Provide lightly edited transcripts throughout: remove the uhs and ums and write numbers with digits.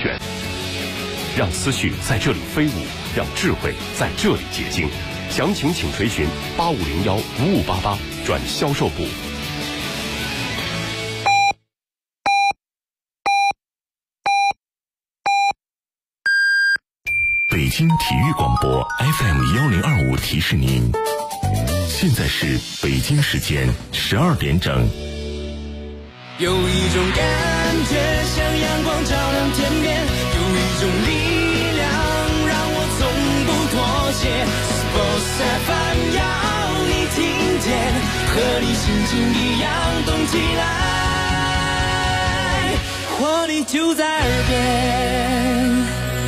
选，让思绪在这里飞舞，让智慧在这里结晶。详情请垂询8501-5588转销售部。 北京体育广播 FM1025提示您，现在是北京时间12点整。 有一种感觉像阳光照亮天边，有一种力量让我从不妥协。Sports FM 要你听见，和你心情一样动起来，活力就在耳边。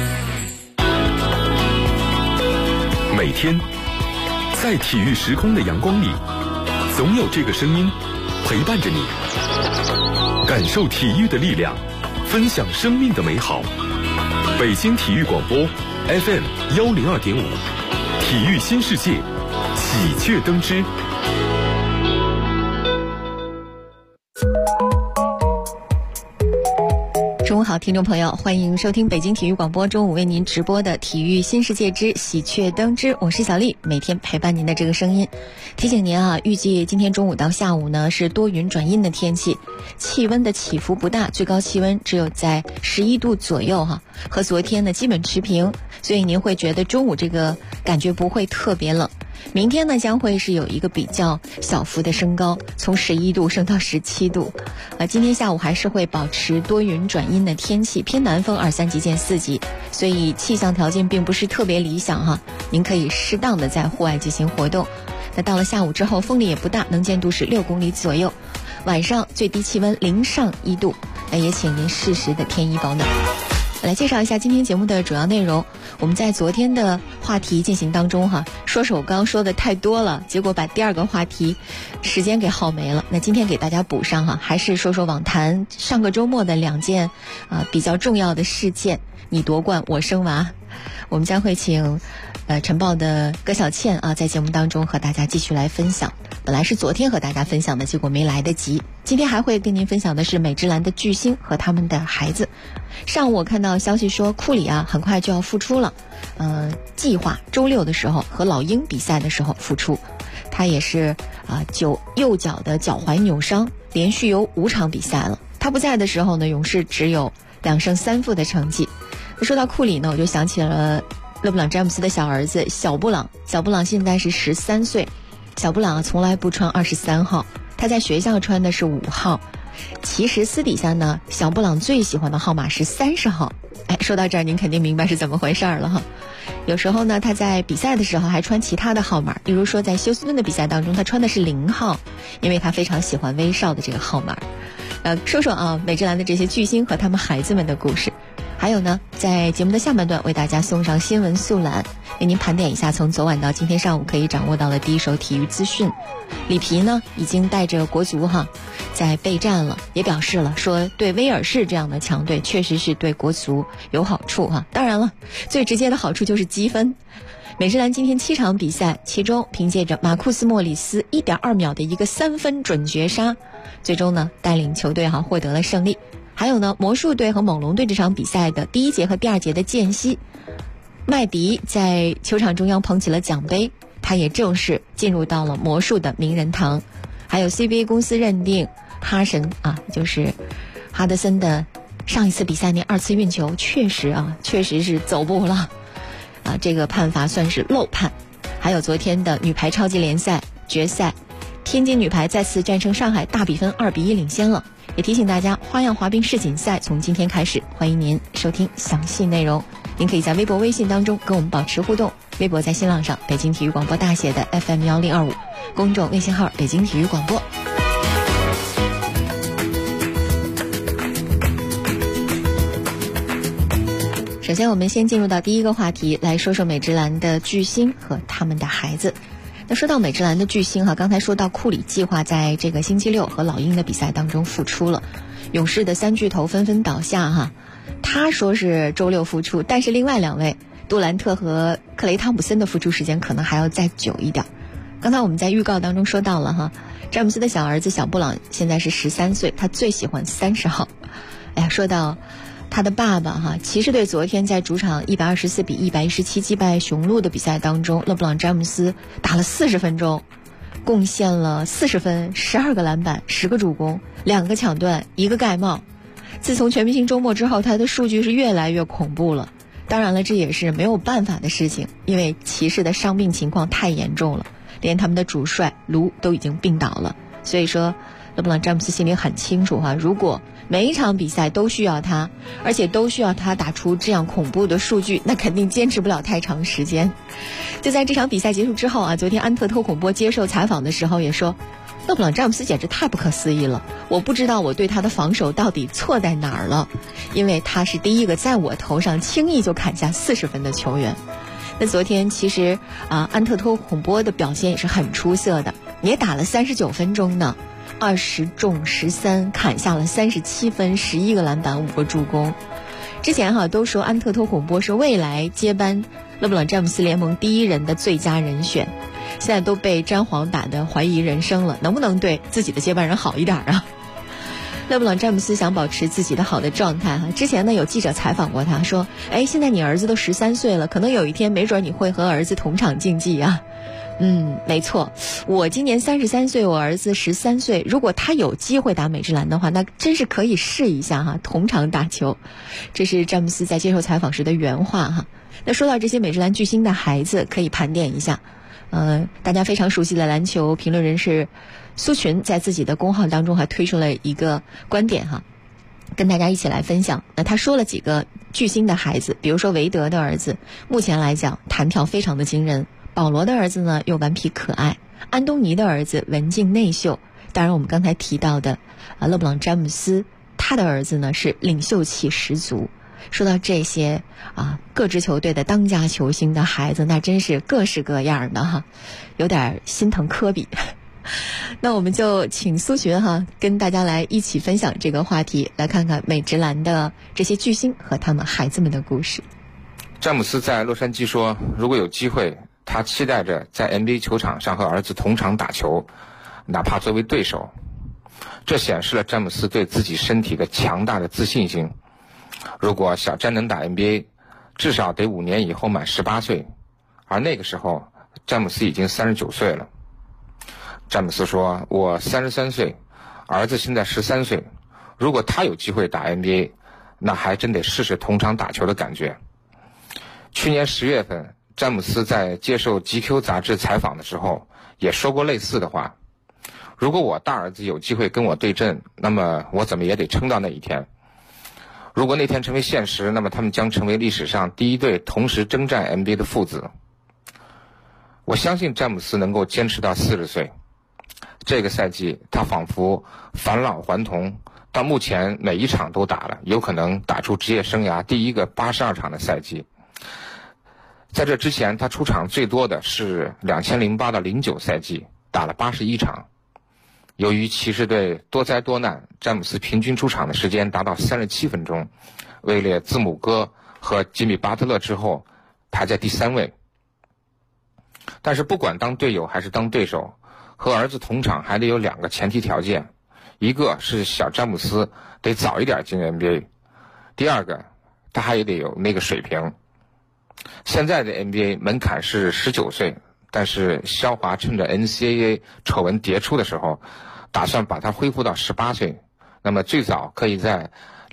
每天在体育时空的阳光里，总有这个声音陪伴着你，感受体育的力量，分享生命的美好。北京体育广播 FM102.5，体育新世界，喜鹊登枝。 中午好，听众朋友，欢迎收听北京体育广播中午为您直播的体育新世界之喜鹊登枝，我是小丽，每天陪伴您的这个声音。提醒您啊，预计今天中午到下午呢是多云转阴的天气，气温的起伏不大，最高气温只有在11度左右哈，和昨天呢基本持平，所以您会觉得中午这个感觉不会特别冷。明天呢将会是有一个比较小幅的升高，从11度升到17度。今天下午还是会保持多云转阴的天气，偏南风2、3级见4级，所以气象条件并不是特别理想哈。您可以适当的在户外进行活动。那到了下午之后，风力也不大，能见度是6公里左右。晚上最低气温0上1度，那也请您适时的添衣保暖。来介绍一下今天节目的主要内容。我们在昨天的话题进行当中哈，说首钢说的太多了，结果把第二个话题时间给耗没了。那今天给大家补上哈，还是说说网坛上个周末的2件比较重要的事件，你夺冠我生娃。我们将会请晨报的葛小倩在节目当中和大家继续来分享。本来是昨天和大家分享的，结果没来得及。今天还会跟您分享的是美职篮的巨星和他们的孩子。上午我看到消息说库里很快就要复出了，计划周6的时候和老鹰比赛的时候复出。他也是右脚的脚踝扭伤，连续有5场比赛了。他不在的时候呢，勇士只有2胜3负的成绩。说到库里呢，我就想起了勒布朗詹姆斯的小儿子小布朗。小布朗现在是13岁，小布朗从来不穿23号，他在学校穿的是5号。其实私底下呢，小布朗最喜欢的号码是30号。说到这儿您肯定明白是怎么回事了哈。有时候呢，他在比赛的时候还穿其他的号码，比如说在休斯顿的比赛当中，他穿的是0号，因为他非常喜欢威少的这个号码。说说美职篮的这些巨星和他们孩子们的故事。还有呢，在节目的下半段为大家送上新闻速览，为您盘点一下从昨晚到今天上午可以掌握到的第一手体育资讯。里皮呢已经带着国足在备战了，也表示了说对威尔士这样的强队确实是对国足有好处当然了，最直接的好处就是积分。美职篮今天7场比赛，其中凭借着马库斯莫里斯 1.2 秒的一个3分准绝杀，最终呢带领球队获得了胜利。还有呢，魔术队和猛龙队这场比赛的第1节和第2节的间隙，麦迪在球场中央捧起了奖杯，他也正式进入到了魔术的名人堂。还有 CBA 公司认定哈神就是哈德森的上一次比赛那2次运球确实是走步了这个判罚算是漏判。还有昨天的女排超级联赛决赛，天津女排再次战胜上海，大比分2-1领先了。也提醒大家，花样滑冰世锦赛从今天开始，欢迎您收听详细内容。您可以在微博微信当中跟我们保持互动，微博在新浪上北京体育广播大写的 FM1025， 公众微信号北京体育广播。首先我们先进入到第一个话题，来说说美职篮的巨星和他们的孩子。那说到美职篮的巨星刚才说到库里计划在这个星期6和老鹰的比赛当中复出了，勇士的3巨头纷纷倒下他说是周6复出，但是另外2位杜兰特和克雷汤普森的复出时间可能还要再久一点。刚才我们在预告当中说到了詹姆斯的小儿子小布朗现在是13岁，他最喜欢30号。说到他的爸爸哈，骑士队昨天在主场124-117击败雄鹿的比赛当中，勒布朗詹姆斯打了40分钟，贡献了40分、12个篮板、10个助攻、2个抢断、1个盖帽。自从全明星周末之后，他的数据是越来越恐怖了。当然了，这也是没有办法的事情，因为骑士的伤病情况太严重了，连他们的主帅卢都已经病倒了。所以说勒布朗詹姆斯心里很清楚哈，如果每一场比赛都需要他，而且都需要他打出这样恐怖的数据，那肯定坚持不了太长时间。就在这场比赛结束之后啊，昨天安特偷孔波接受采访的时候也说，勒布朗詹姆斯简直太不可思议了，我不知道我对他的防守到底错在哪儿了，因为他是第一个在我头上轻易就砍下40分的球员。那昨天其实安特偷孔波的表现也是很出色的，也打了39分钟呢，20中13，砍下了37分、11个篮板、5个助攻。之前都说安特偷孔波是未来接班勒布朗詹姆斯联盟第一人的最佳人选，现在都被詹皇打得怀疑人生了，能不能对自己的接班人好一点啊？勒布朗詹姆斯想保持自己的好的状态哈。之前呢有记者采访过他，说现在你儿子都13岁了，可能有一天没准你会和儿子同场竞技啊。没错，我今年33岁，我儿子13岁，如果他有机会打美职篮的话，那真是可以试一下哈，同场打球。这是詹姆斯在接受采访时的原话哈。那说到这些美职篮巨星的孩子，可以盘点一下。大家非常熟悉的篮球评论人士苏群在自己的公号当中还推出了一个观点哈，跟大家一起来分享。那他说了几个巨星的孩子，比如说韦德的儿子，目前来讲弹跳非常的惊人；保罗的儿子呢又顽皮可爱；安东尼的儿子文静内秀；当然我们刚才提到的勒布朗詹姆斯，他的儿子呢是领袖气十足。说到这些各支球队的当家球星的孩子，那真是各式各样的哈，有点心疼科比。那我们就请苏群跟大家来一起分享这个话题，来看看美职篮的这些巨星和他们孩子们的故事。 詹姆斯在洛杉矶说，如果有机会，他期待着在 NBA 球场上和儿子同场打球，哪怕作为对手。这显示了詹姆斯对自己身体的强大的自信心。如果小詹能打 NBA， 至少得5年以后满18岁，而那个时候詹姆斯已经39岁了。詹姆斯说，我33岁，儿子现在13岁，如果他有机会打 NBA， 那还真得试试同场打球的感觉。去年10月份，詹姆斯在接受 GQ 杂志采访的时候也说过类似的话，如果我大儿子有机会跟我对阵，那么我怎么也得撑到那一天。如果那天成为现实，那么他们将成为历史上第一对同时征战 NBA 的父子。我相信詹姆斯能够坚持到40岁。这个赛季他仿佛返老还童，到目前每一场都打了，有可能打出职业生涯第一个82场的赛季。在这之前，他出场最多的是2008到09赛季，打了81场。由于骑士队多灾多难，詹姆斯平均出场的时间达到37分钟，位列字母哥和吉米巴特勒之后排在第3位。但是不管当队友还是当对手，和儿子同场还得有2个前提条件，一个是小詹姆斯得早一点进 NBA， 第二个他还得有那个水平。现在的 NBA 门槛是19岁，但是肖华趁着 NCAA 丑闻迭出的时候，打算把它恢复到18岁，那么最早可以在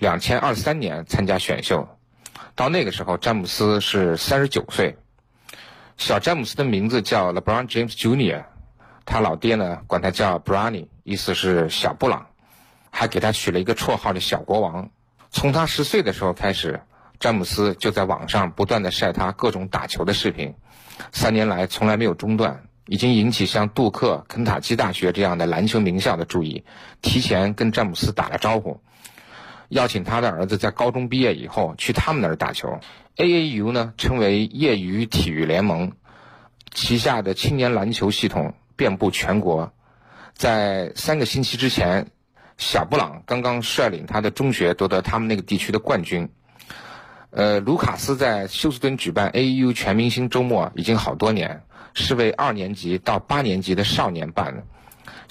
2023年参加选秀。到那个时候，詹姆斯是39岁。小詹姆斯的名字叫 LeBron James Jr.， 他老爹呢管他叫 Bronny， 意思是小布朗，还给他取了一个绰号的小国王。从他10岁的时候开始，詹姆斯就在网上不断地晒他各种打球的视频，3年来从来没有中断，已经引起像杜克、肯塔基大学这样的篮球名校的注意，提前跟詹姆斯打了招呼，邀请他的儿子在高中毕业以后去他们那儿打球。AAU 呢称为业余体育联盟，旗下的青年篮球系统遍布全国。在3个星期之前，小布朗刚刚率领他的中学夺得他们那个地区的冠军。卢卡斯在休斯敦举办 AAU 全明星周末已经好多年，是为2年级到8年级的少年办的。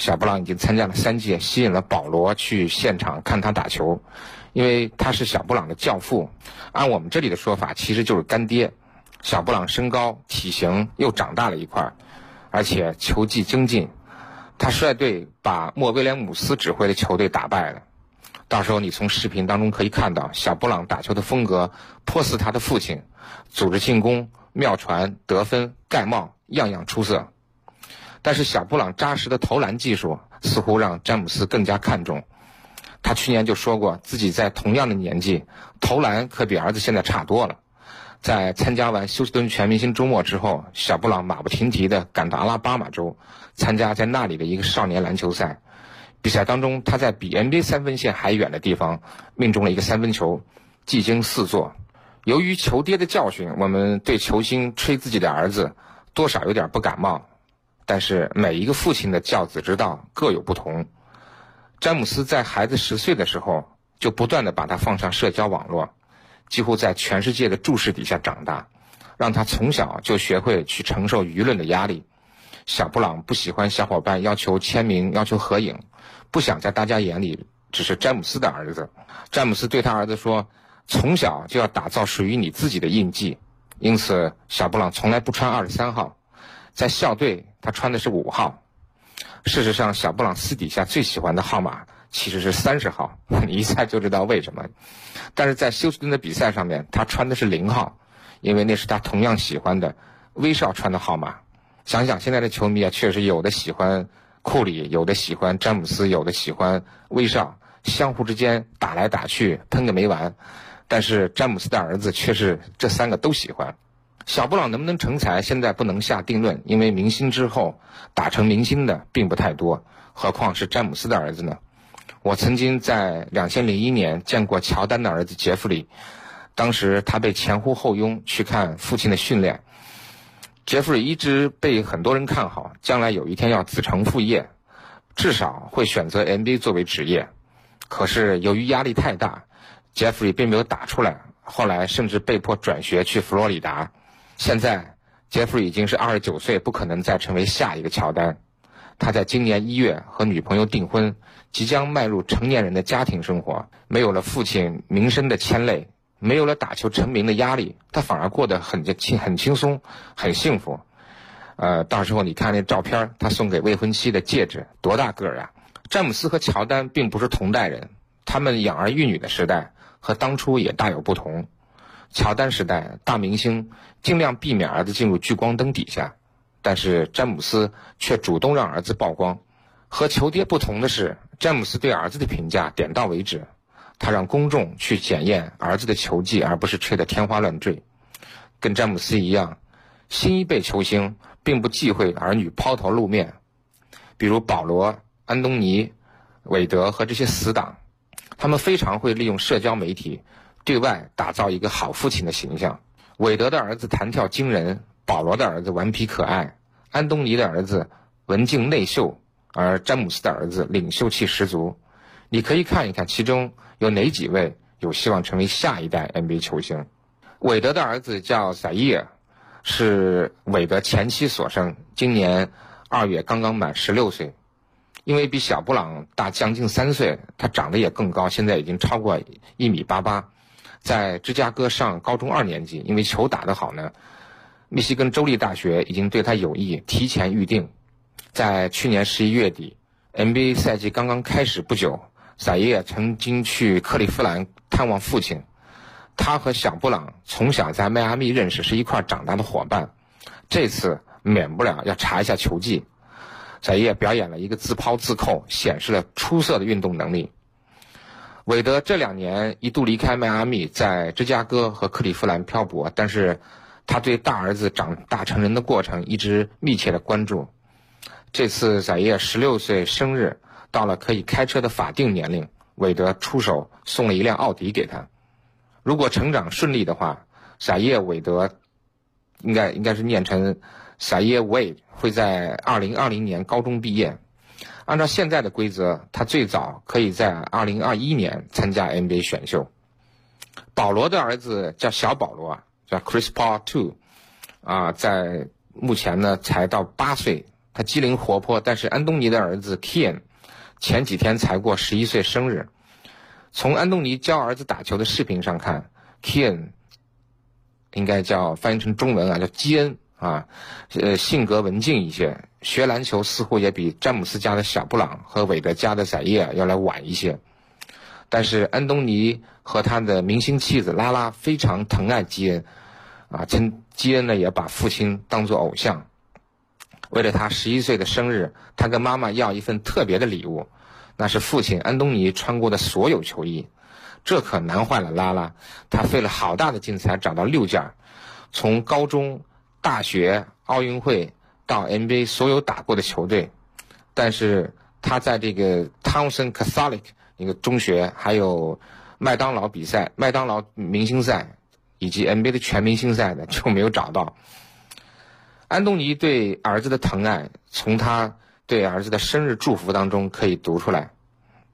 小布朗已经参加了3届，吸引了保罗去现场看他打球，因为他是小布朗的教父，按我们这里的说法其实就是干爹。小布朗身高体型又长大了一块，而且球技精进，他率队把莫威廉姆斯指挥的球队打败了。到时候你从视频当中可以看到，小布朗打球的风格颇似他的父亲，组织进攻、妙传、得分、盖帽，样样出色。但是小布朗扎实的投篮技术似乎让詹姆斯更加看重。他去年就说过，自己在同样的年纪，投篮可比儿子现在差多了。在参加完休斯顿全明星周末之后，小布朗马不停蹄地赶到阿拉巴马州，参加在那里的一个少年篮球赛。比赛当中，他在比 NBA 3分线还远的地方命中了一个3分球，技惊四座。由于球爹的教训，我们对球星吹自己的儿子多少有点不感冒，但是每一个父亲的教子之道各有不同。詹姆斯在孩子10岁的时候就不断地把他放上社交网络，几乎在全世界的注视底下长大，让他从小就学会去承受舆论的压力。小布朗不喜欢小伙伴要求签名、要求合影，不想在大家眼里只是詹姆斯的儿子。詹姆斯对他儿子说，从小就要打造属于你自己的印记，因此小布朗从来不穿23号，在校队他穿的是5号。事实上，小布朗私底下最喜欢的号码其实是30号，你一猜就知道为什么。但是在休斯顿的比赛上面，他穿的是0号，因为那是他同样喜欢的威少穿的号码。想想现在的球迷啊，确实有的喜欢库里，有的喜欢詹姆斯，有的喜欢威少，相互之间打来打去，喷个没完。但是詹姆斯的儿子却是这3个都喜欢。小布朗能不能成才，现在不能下定论，因为明星之后打成明星的并不太多，何况是詹姆斯的儿子呢？我曾经在2001年见过乔丹的儿子杰弗里，当时他被前呼后拥去看父亲的训练。杰弗里一直被很多人看好，将来有一天要子承父业，至少会选择 NBA 作为职业。可是由于压力太大，杰弗里并没有打出来，后来甚至被迫转学去佛罗里达。现在杰弗里已经是29岁，不可能再成为下一个乔丹。他在今年1月和女朋友订婚，即将迈入成年人的家庭生活，没有了父亲名声的牵累，没有了打球成名的压力，他反而过得很轻松，很幸福。到时候你看那照片，他送给未婚妻的戒指多大个儿啊！詹姆斯和乔丹并不是同代人，他们养儿育女的时代和当初也大有不同。乔丹时代，大明星尽量避免儿子进入聚光灯底下，但是詹姆斯却主动让儿子曝光。和球爹不同的是，詹姆斯对儿子的评价点到为止，他让公众去检验儿子的球技，而不是吹得天花乱坠。跟詹姆斯一样，新一辈球星并不忌讳儿女抛头露面，比如保罗、安东尼、韦德和这些死党，他们非常会利用社交媒体对外打造一个好父亲的形象。韦德的儿子弹跳惊人，保罗的儿子顽皮可爱，安东尼的儿子文静内秀，而詹姆斯的儿子领袖气十足。你可以看一看其中有哪几位有希望成为下一代 NBA 球星。韦德的儿子叫赛耶尔，是韦德前妻所生，今年2月刚刚满16岁。因为比小布朗大将近3岁，他长得也更高，现在已经超过1.88米。在芝加哥上高中2年级，因为球打得好呢，密西根州立大学已经对他有意提前预定。在去年11月底 NBA 赛季刚刚开始不久，赛耶曾经去克利夫兰探望父亲。他和小布朗从小在迈阿密认识，是一块长大的伙伴。这次免不了要查一下球技。赛耶表演了一个自抛自扣，显示了出色的运动能力。韦德这2年一度离开迈阿密，在芝加哥和克利夫兰漂泊，但是他对大儿子长大成人的过程一直密切的关注。这次赛耶16岁生日到了可以开车的法定年龄，韦德出手送了一辆奥迪给他。如果成长顺利的话，赛耶韦德应该是念成赛耶韦，会在2020年高中毕业。按照现在的规则，他最早可以在2021年参加 NBA 选秀。保罗的儿子叫小保罗，叫 Chris Paul II，在目前呢才到8岁， 他机灵活泼，但是安东尼的儿子 Kian 前几天才过11岁生日。从安东尼教儿子打球的视频上看， Kian 应该翻译成中文叫基恩性格文静一些，学篮球似乎也比詹姆斯家的小布朗和韦德家的宰叶要来晚一些。但是安东尼和他的明星妻子拉拉非常疼爱基恩基恩呢也把父亲当作偶像。为了他11岁的生日，他跟妈妈要一份特别的礼物，那是父亲安东尼穿过的所有球衣。这可难坏了拉拉，他费了好大的劲才找到6件，从高中、大学、奥运会到 NBA 所有打过的球队。但是他在这个 Towson Catholic 一个中学，还有麦当劳比赛、麦当劳明星赛以及 NBA 的全明星赛的就没有找到。安东尼对儿子的疼爱，从他对儿子的生日祝福当中可以读出来。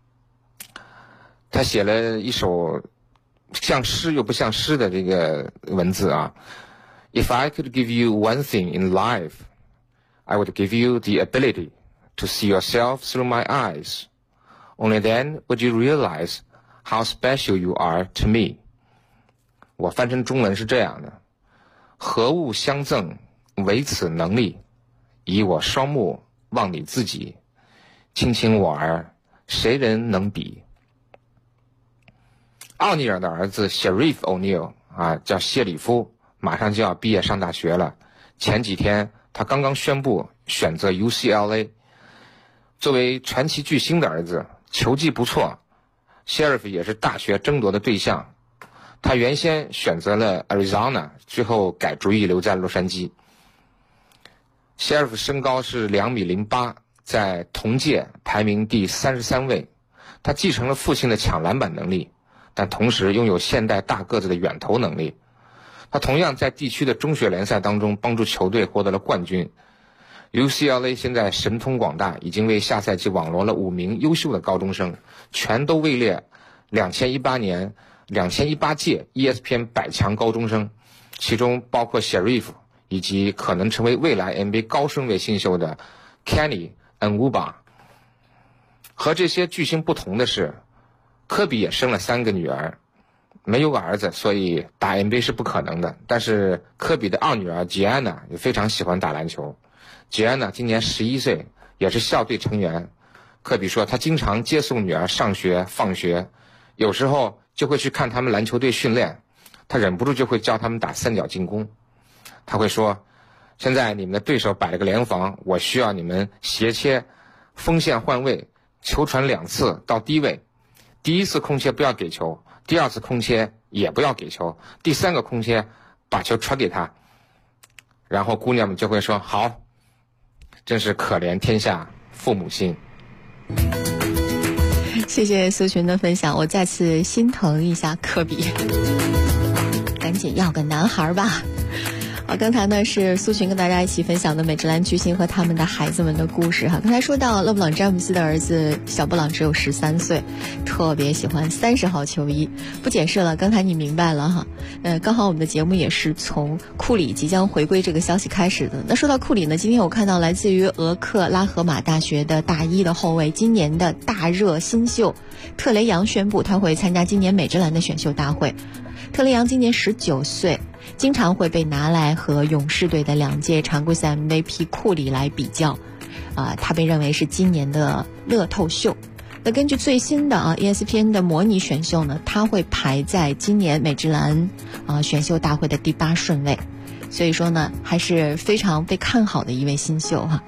他写了一首像诗又不像诗的这个文字If I could give you one thing in life, I would give you the ability to see yourself through my eyes. Only then would you realize how special you are to me. 我翻成中文是这样的：何物相赠，唯此能力，以我双目望你自己，卿卿我儿，谁人能比？奥尼尔的儿子 Sharif O'Neal 叫谢里夫，马上就要毕业上大学了。前几天他刚刚宣布选择 UCLA。 作为传奇巨星的儿子，球技不错， Sharif 也是大学争夺的对象。他原先选择了 Arizona， 最后改主意留在洛杉矶。Sharif 身高是2.08米，在同届排名第33位。他继承了父亲的抢篮板能力，但同时拥有现代大个子的远投能力。他同样在地区的中学联赛当中帮助球队获得了冠军。UCLA 现在神通广大，已经为下赛季网罗了5名优秀的高中生，全都位列2018届 ESPN 100强高中生，其中包括 Sharif 以及可能成为未来 NBA 高顺位新秀的 Kenny Nwuba。 和这些巨星不同的是，科比也生了3个女儿，没有个儿子，所以打 NBA 是不可能的。但是科比的2女儿 Gianna 也非常喜欢打篮球。Gianna 今年11岁，也是校队成员。科比说他经常接送女儿上学放学，有时候就会去看他们篮球队训练，他忍不住就会教他们打3角进攻。他会说，现在你们的对手摆了个联防，我需要你们斜切锋线换位，球传2次到低位，第1次空切不要给球，第2次空切也不要给球，第3个空切把球传给他。然后姑娘们就会说，好，真是可怜天下父母心。 谢谢苏群的分享，我再次心疼一下科比，赶紧要个男孩吧。好，刚才呢是苏群跟大家一起分享的美职篮巨星和他们的孩子们的故事哈。刚才说到勒布朗詹姆斯的儿子小布朗只有13岁，特别喜欢30号球衣。不解释了，刚才你明白了哈。刚好我们的节目也是从库里即将回归这个消息开始的。那说到库里呢，今天我看到来自于俄克拉荷马大学的大一的后卫，今年的大热新秀特雷杨宣布他会参加今年美职篮的选秀大会。特雷杨今年19岁，经常会被拿来和勇士队的2届常规赛 MVP 库里来比较，他被认为是今年的乐透秀。那根据最新的ESPN 的模拟选秀呢，他会排在今年美职篮选秀大会的第8顺位，所以说呢还是非常被看好的一位新秀哈。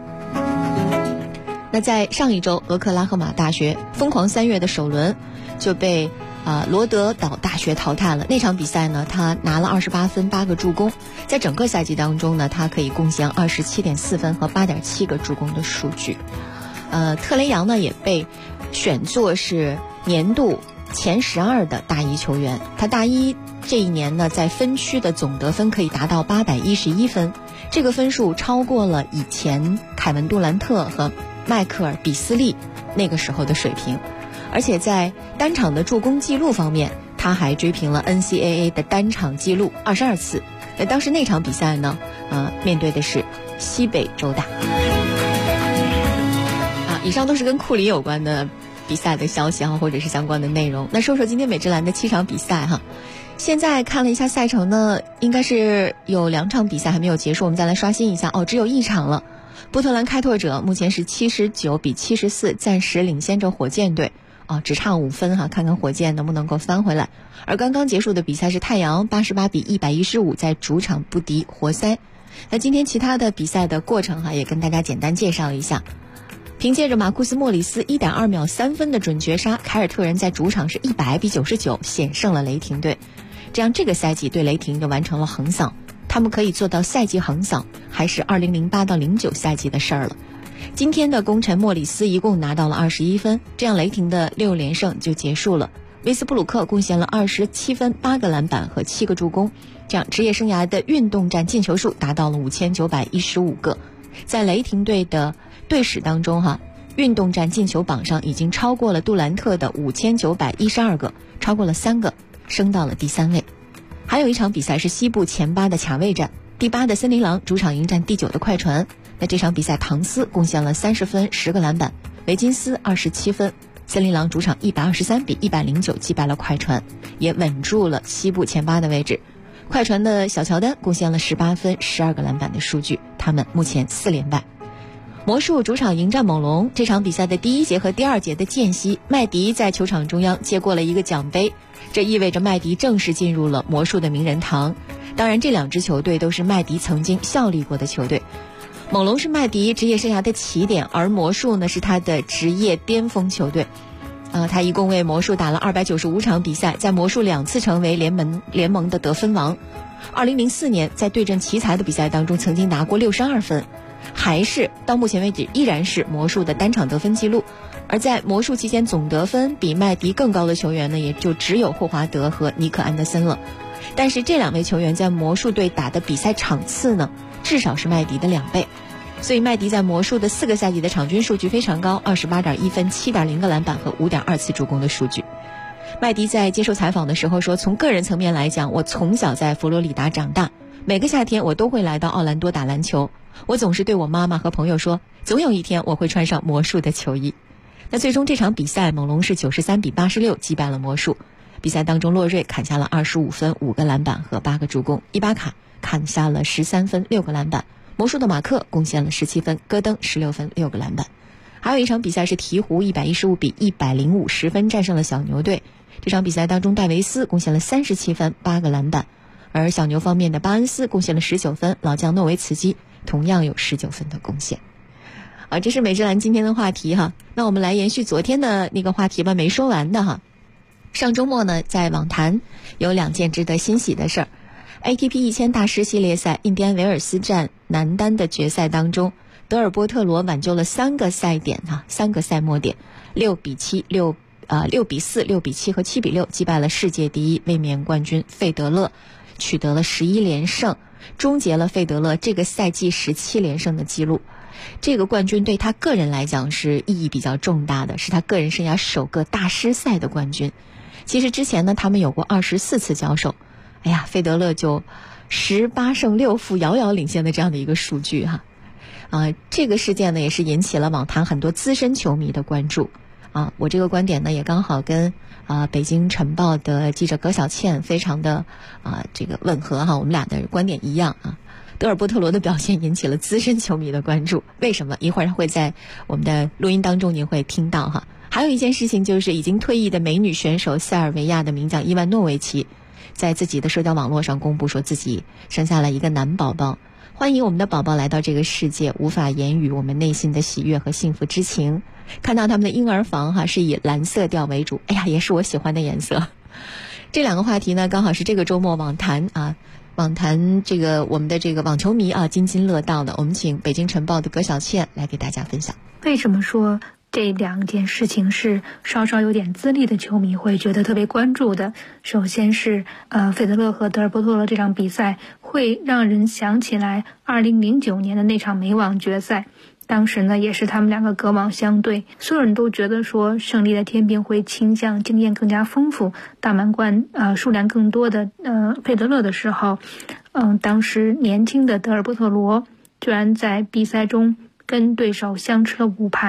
那在上一周，俄克拉荷马大学疯狂3月的首轮就被罗德岛大学淘汰了。那场比赛呢，他拿了28分8个助攻，在整个赛季当中呢，他可以贡献27.4分和8.7个助攻的数据。特雷杨呢也被选作是年度前12的大一球员。他大一这一年呢，在分区的总得分可以达到811分，这个分数超过了以前凯文杜兰特和迈克尔比斯利那个时候的水平。而且在单场的助攻记录方面，他还追平了 NCAA 的单场记录22次。当时那场比赛呢，面对的是西北州大。 以上都是跟库里有关的比赛的消息或者是相关的内容。那说说今天美职篮的7场比赛哈。现在看了一下赛程呢，应该是有2场比赛还没有结束，我们再来刷新一下只有1场了。波特兰开拓者目前是79-74，暂时领先着火箭队只差5分看看火箭能不能够翻回来。而刚刚结束的比赛是太阳88-115在主场不敌活塞。那今天其他的比赛的过程也跟大家简单介绍一下。凭借着马库斯·莫里斯 1.2秒3分的准绝杀，凯尔特人在主场是100-99险胜了雷霆队。这样这个赛季对雷霆就完成了横扫，他们可以做到赛季横扫还是2008-09赛季的事儿了。今天的功臣莫里斯一共拿到了21分，这样雷霆的6连胜就结束了。威斯布鲁克贡献了27分、8个篮板和7个助攻，这样职业生涯的运动战进球数达到了5915个。在雷霆队的队史当中运动战进球榜上已经超过了杜兰特的5912个，超过了3个，升到了第3位。还有一场比赛是西部前8的卡位战，第8的森林狼主场迎战第9的快船。那这场比赛唐斯贡献了30分、10个篮板，维金斯27分。森林狼主场123-109击败了快船，也稳住了西部前8的位置。快船的小乔丹贡献了18分、12个篮板的数据，他们目前4连败。魔术主场迎战猛龙，这场比赛的第1节和第2节的间隙，麦迪在球场中央接过了一个奖杯，这意味着麦迪正式进入了魔术的名人堂。当然，这2支球队都是麦迪曾经效力过的球队。猛龙是麦迪职业生涯的起点，而魔术呢是他的职业巅峰球队。他一共为魔术打了295场比赛，在魔术2次成为联盟的得分王。2004年在对阵奇才的比赛当中曾经拿过62分，还是到目前为止依然是魔术的单场得分记录。而在魔术期间总得分比麦迪更高的球员呢，也就只有霍华德和尼克安德森了。但是这2位球员在魔术队打的比赛场次呢，至少是麦迪的2倍。所以麦迪在魔术的4个赛季的场均数据非常高，28.1分、7.0个篮板和5.2次助攻的数据。麦迪在接受采访的时候说，从个人层面来讲，我从小在佛罗里达长大，每个夏天我都会来到奥兰多打篮球。我总是对我妈妈和朋友说，总有一天我会穿上魔术的球衣。那最终这场比赛，猛龙是93-86击败了魔术。比赛当中，洛瑞砍下了25分、5个篮板和8个助攻，伊巴卡砍下了13分、6个篮板。魔术的马克贡献了17分，戈登16分、6个篮板。还有一场比赛是鹈鹕115-105 10分战胜了小牛队。这场比赛当中，戴维斯贡献了37分、8个篮板，而小牛方面的巴恩斯贡献了19分，老将诺维茨基同样有19分的贡献。这是美职篮今天的话题那我们来延续昨天的那个话题吧，没说完的上周末呢，在网坛有2件值得欣喜的事儿。ATP 1000大师系列赛印第安维尔斯站男单的决赛当中，德尔波特罗挽救了3个赛点3个赛末点，6比7、6比4、6比7和7比6击败了世界第1卫冕冠军费德勒，取得了11连胜，终结了费德勒这个赛季17连胜的记录。这个冠军对他个人来讲是意义比较重大的，是他个人生涯首个大师赛的冠军。其实之前呢，他们有过24次交手，费德勒就18胜6负遥遥领先的这样的一个数据这个事件呢也是引起了网坛很多资深球迷的关注我这个观点呢也刚好跟北京晨报的记者葛小倩非常的这个吻合我们俩的观点一样德尔波特罗的表现引起了资深球迷的关注，为什么？一会儿会在我们的录音当中您会听到还有一件事情就是已经退役的美女选手塞尔维亚的名将伊万诺维奇在自己的社交网络上公布说自己生下了一个男宝宝，欢迎我们的宝宝来到这个世界，无法言语我们内心的喜悦和幸福之情。看到他们的婴儿房是以蓝色调为主，也是我喜欢的颜色。这2个话题呢，刚好是这个周末网坛这个我们的这个网球迷津津乐道的。我们请北京晨报的葛小倩来给大家分享。 为什么说这2件事情是稍稍有点资历的球迷会觉得特别关注的？首先是费德勒和德尔波特罗这场比赛会让人想起来2009年的那场美网决赛，当时呢也是他们2个隔网相对，所有人都觉得说胜利的天平会倾向经验更加丰富、大满贯数量更多的费德勒的时候，当时年轻的德尔波特罗居然在比赛中跟对手相持了5盘，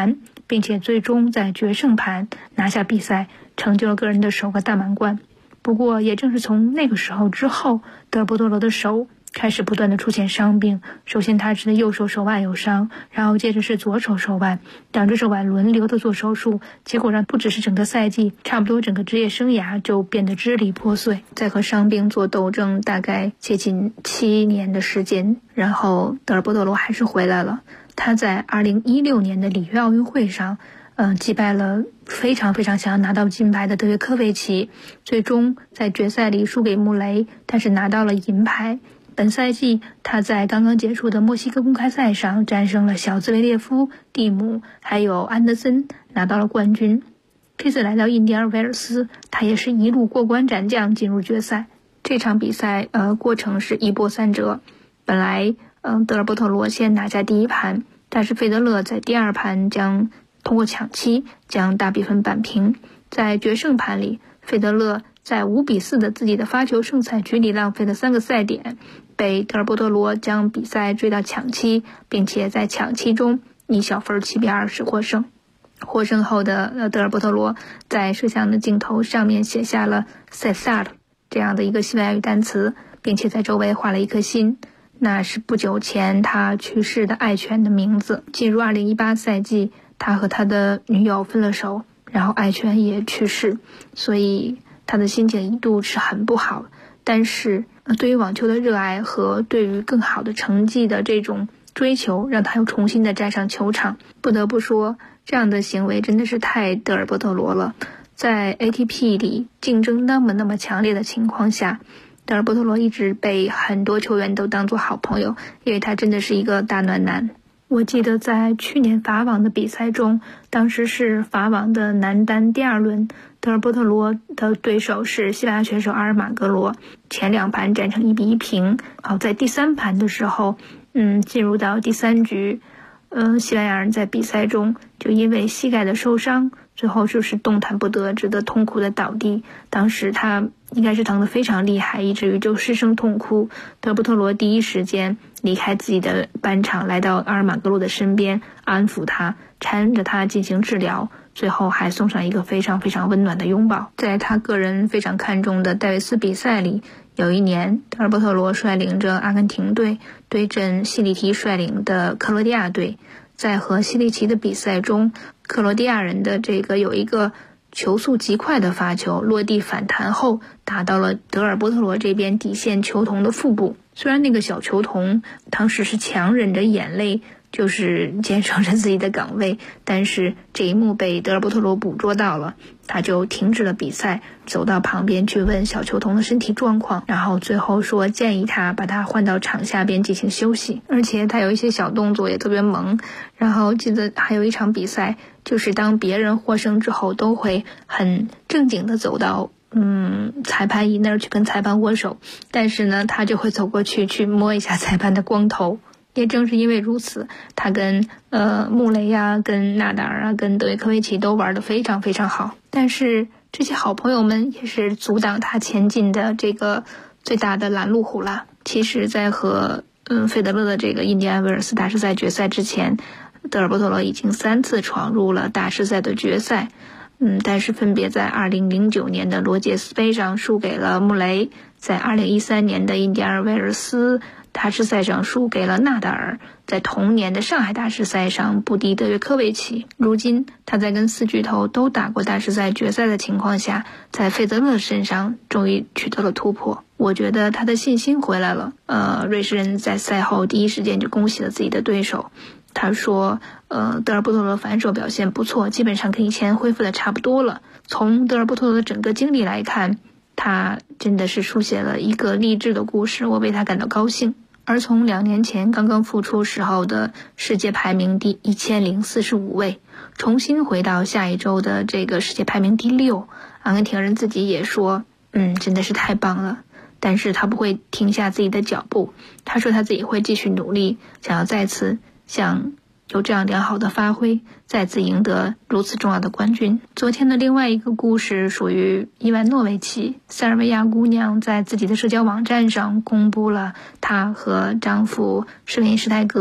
并且最终在决胜盘拿下比赛，成就了个人的首个大满贯。不过也正是从那个时候之后，德尔波特罗的手开始不断的出现伤病。首先他是右手手腕有伤，然后接着是左手手腕，两只手腕轮流的做手术，结果让不只是整个赛季，差不多整个职业生涯就变得支离破碎。在和伤病做斗争大概接近7年的时间，然后德尔波特罗还是回来了。他在2016年的里约奥运会上击败了非常非常想要拿到金牌的德约科维奇，最终在决赛里输给穆雷，但是拿到了银牌。本赛季他在刚刚结束的墨西哥公开赛上战胜了小兹维列夫、蒂姆还有安德森，拿到了冠军。这次来到印第安维尔斯，他也是一路过关斩将进入决赛。这场比赛过程是一波三折，本来德尔波特罗先拿下第一盘，但是费德勒在第二盘将通过抢七将大比分扳平。在决胜盘里，费德勒在5-4的自己的发球胜赛局里浪费了3个赛点，被德尔波特罗将比赛追到抢七，并且在抢七中以小分7-20获胜。获胜后的德尔波特罗在摄像的镜头上面写下了 Cesar 这样的一个西班牙语单词，并且在周围画了一颗心，那是不久前他去世的爱犬的名字。进入2018赛季，他和他的女友分了手，然后爱犬也去世，所以他的心情一度是很不好。但是对于网球的热爱和对于更好的成绩的这种追求，让他又重新的站上球场。不得不说，这样的行为真的是太德尔波特罗了。在 ATP 里竞争那么强烈的情况下，德尔波特罗一直被很多球员都当作好朋友，因为他真的是一个大暖男。我记得在去年法网的比赛中，当时是法网的男单第2轮，德尔波特罗的对手是西班牙选手阿尔马格罗，前2盘战成1-1平。在第3盘的时候，进入到第3局，西班牙人在比赛中就因为膝盖的受伤，最后就是动弹不得，只得痛苦的倒地。当时他应该是疼得非常厉害，以至于就失声痛哭。德尔波特罗第一时间离开自己的班场，来到阿尔马格罗的身边，安抚他，搀着他进行治疗，最后还送上一个非常非常温暖的拥抱。在他个人非常看重的戴维斯比赛里，有一年德尔波特罗率领着阿根廷队对阵西里奇率领的克罗地亚队。在和西里奇的比赛中，克罗地亚人的这个有一个球速极快的发球，落地反弹后打到了德尔波特罗这边底线球童的腹部。虽然那个小球童当时是强忍着眼泪，就是坚守着自己的岗位，但是这一幕被德尔波特罗捕捉到了，他就停止了比赛，走到旁边去问小球童的身体状况，然后最后说建议他把他换到场下边进行休息。而且他有一些小动作也特别萌，然后记得还有一场比赛，就是当别人获胜之后都会很正经的走到裁判椅那儿去跟裁判握手，但是呢他就会走过去摸一下裁判的光头。也正是因为如此，他跟穆雷啊、跟纳达尔啊、跟德约科维奇都玩得非常非常好。但是这些好朋友们也是阻挡他前进的这个最大的拦路虎了。其实在和费德勒的这个印第安维尔斯大师赛决赛之前，德尔波特罗已经3次闯入了大师赛的决赛，但是分别在2009年的罗杰斯杯上输给了穆雷，在2013年的印第安维尔斯大师赛上输给了纳达尔，在同年的上海大师赛上不敌德约科维奇。如今他在跟4巨头都打过大师赛决赛的情况下，在费德勒身上终于取得了突破。我觉得他的信心回来了。瑞士人在赛后第一时间就恭喜了自己的对手，他说德尔波特罗反手表现不错，基本上跟以前恢复的差不多了。从德尔波特罗的整个经历来看，他真的是书写了一个励志的故事，我为他感到高兴。而从2年前刚刚复出时候的世界排名第1045位，重新回到下一周的这个世界排名第6，阿根廷人自己也说真的是太棒了。但是他不会停下自己的脚步，他说他自己会继续努力，想要再次像有这样良好的发挥，再次赢得如此重要的冠军。昨天的另外一个故事属于伊万诺维奇，塞尔维亚姑娘在自己的社交网站上公布了她和丈夫施林施泰格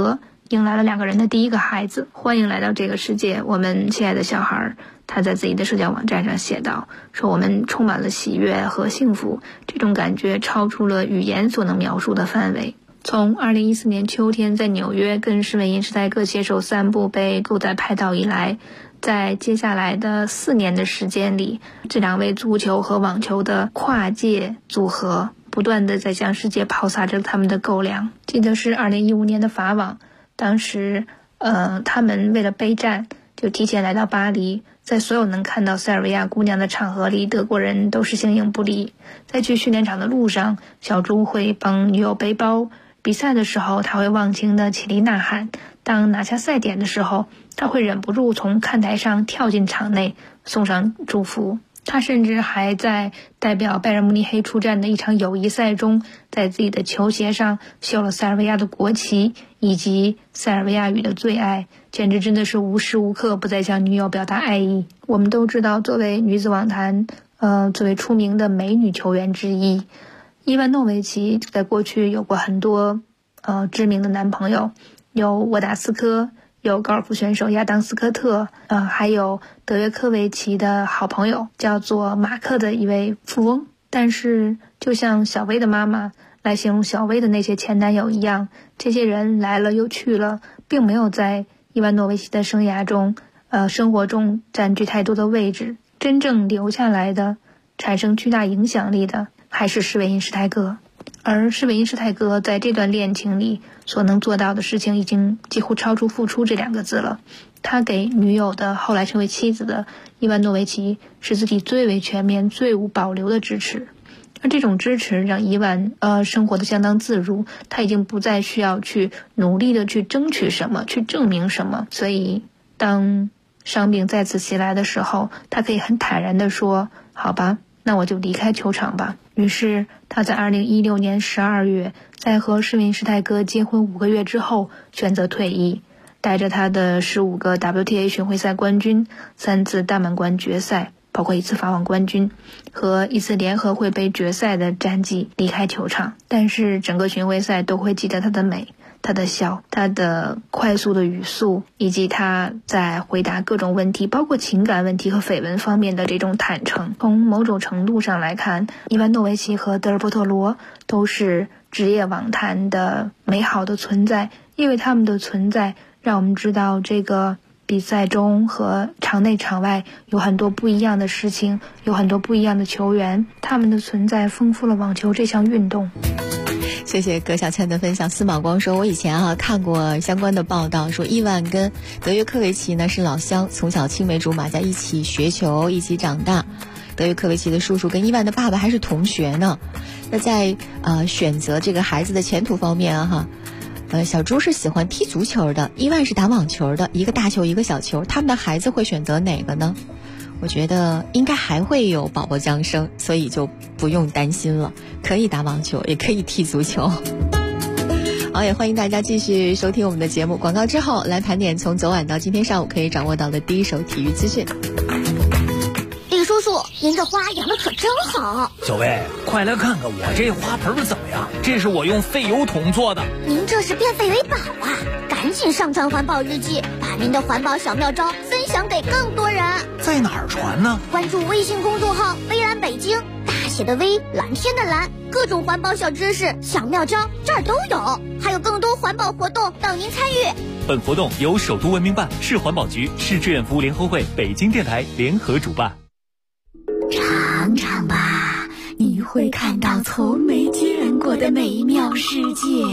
迎来了2个人的第一个孩子。欢迎来到这个世界，我们亲爱的小孩。他在自己的社交网站上写道，说我们充满了喜悦和幸福，这种感觉超出了语言所能描述的范围。从2014年秋天在纽约跟施韦因施泰格携手散步被狗仔拍到以来，在接下来的4年的时间里，这2位足球和网球的跨界组合不断地在向世界抛洒着他们的狗粮。记得是2015年的法网，当时他们为了备战就提前来到巴黎，在所有能看到塞尔维亚姑娘的场合里，德国人都是形影不离。在去训练场的路上，小猪会帮女友背包，比赛的时候他会忘情地起立呐喊，当拿下赛点的时候，他会忍不住从看台上跳进场内送上祝福。他甚至还在代表拜仁慕尼黑出战的一场友谊赛中，在自己的球鞋上绣了塞尔维亚的国旗以及塞尔维亚语的最爱，简直真的是无时无刻不在向女友表达爱意。我们都知道，作为女子网坛最为出名的美女球员之一，伊万诺维奇在过去有过很多知名的男朋友，有沃达斯科，有高尔夫选手亚当斯科特，还有德约科维奇的好朋友叫做马克的一位富翁。但是就像小薇的妈妈来形容小薇的那些前男友一样，这些人来了又去了，并没有在伊万诺维奇的生涯中生活中占据太多的位置。真正留下来的产生巨大影响力的还是施韦因施泰格。而施韦因施泰格在这段恋情里所能做到的事情已经几乎超出付出这2个字了。他给女友的后来成为妻子的伊万诺维奇是自己最为全面最无保留的支持，而这种支持让伊万生活得相当自如，他已经不再需要去努力的去争取什么去证明什么。所以当伤病再次袭来的时候，他可以很坦然地说，好吧，那我就离开球场吧。于是他在2016年12月在和施韦因施泰格结婚5个月之后选择退役，带着他的15个 WTA 巡回赛冠军，3次大满贯决赛，包括1次法网冠军和1次联合会杯决赛的战绩离开球场。但是整个巡回赛都会记得他的美，他的笑，他的快速的语速，以及他在回答各种问题，包括情感问题和绯闻方面的这种坦诚。从某种程度上来看，伊万诺维奇和德尔波特罗都是职业网坛的美好的存在，因为他们的存在让我们知道这个比赛中和场内场外有很多不一样的事情，有很多不一样的球员，他们的存在丰富了网球这项运动。 谢谢葛小倩的分享。司马光说，我以前看过相关的报道，说伊万跟德约科维奇呢是老乡，从小青梅竹马，在一起学球，一起长大。德约科维奇的叔叔跟伊万的爸爸还是同学呢。那在选择这个孩子的前途方面小朱是喜欢踢足球的，伊万是打网球的，一个大球一个小球，他们的孩子会选择哪个呢？我觉得应该还会有宝宝降生，所以就不用担心了，可以打网球也可以踢足球。好，也欢迎大家继续收听我们的节目，广告之后来盘点从昨晚到今天上午可以掌握到的第一手体育资讯。 李叔叔，您这花养的可真好。 小薇，快来看看我这花盆怎么样？这是我用废油桶做的。 您这是变废为宝啊！赶紧上传环保日记，把您的环保小妙招分享给更多人。 在哪儿传呢？ 关注微信公众号微蓝北京，大写的微，蓝天的蓝，各种环保小知识小妙招这儿都有，还有更多环保活动等您参与。 本活动由首都文明办、市环保局、市志愿服务联合会、北京电台联合主办。 尝尝吧，你会看到从没见过的美妙世界。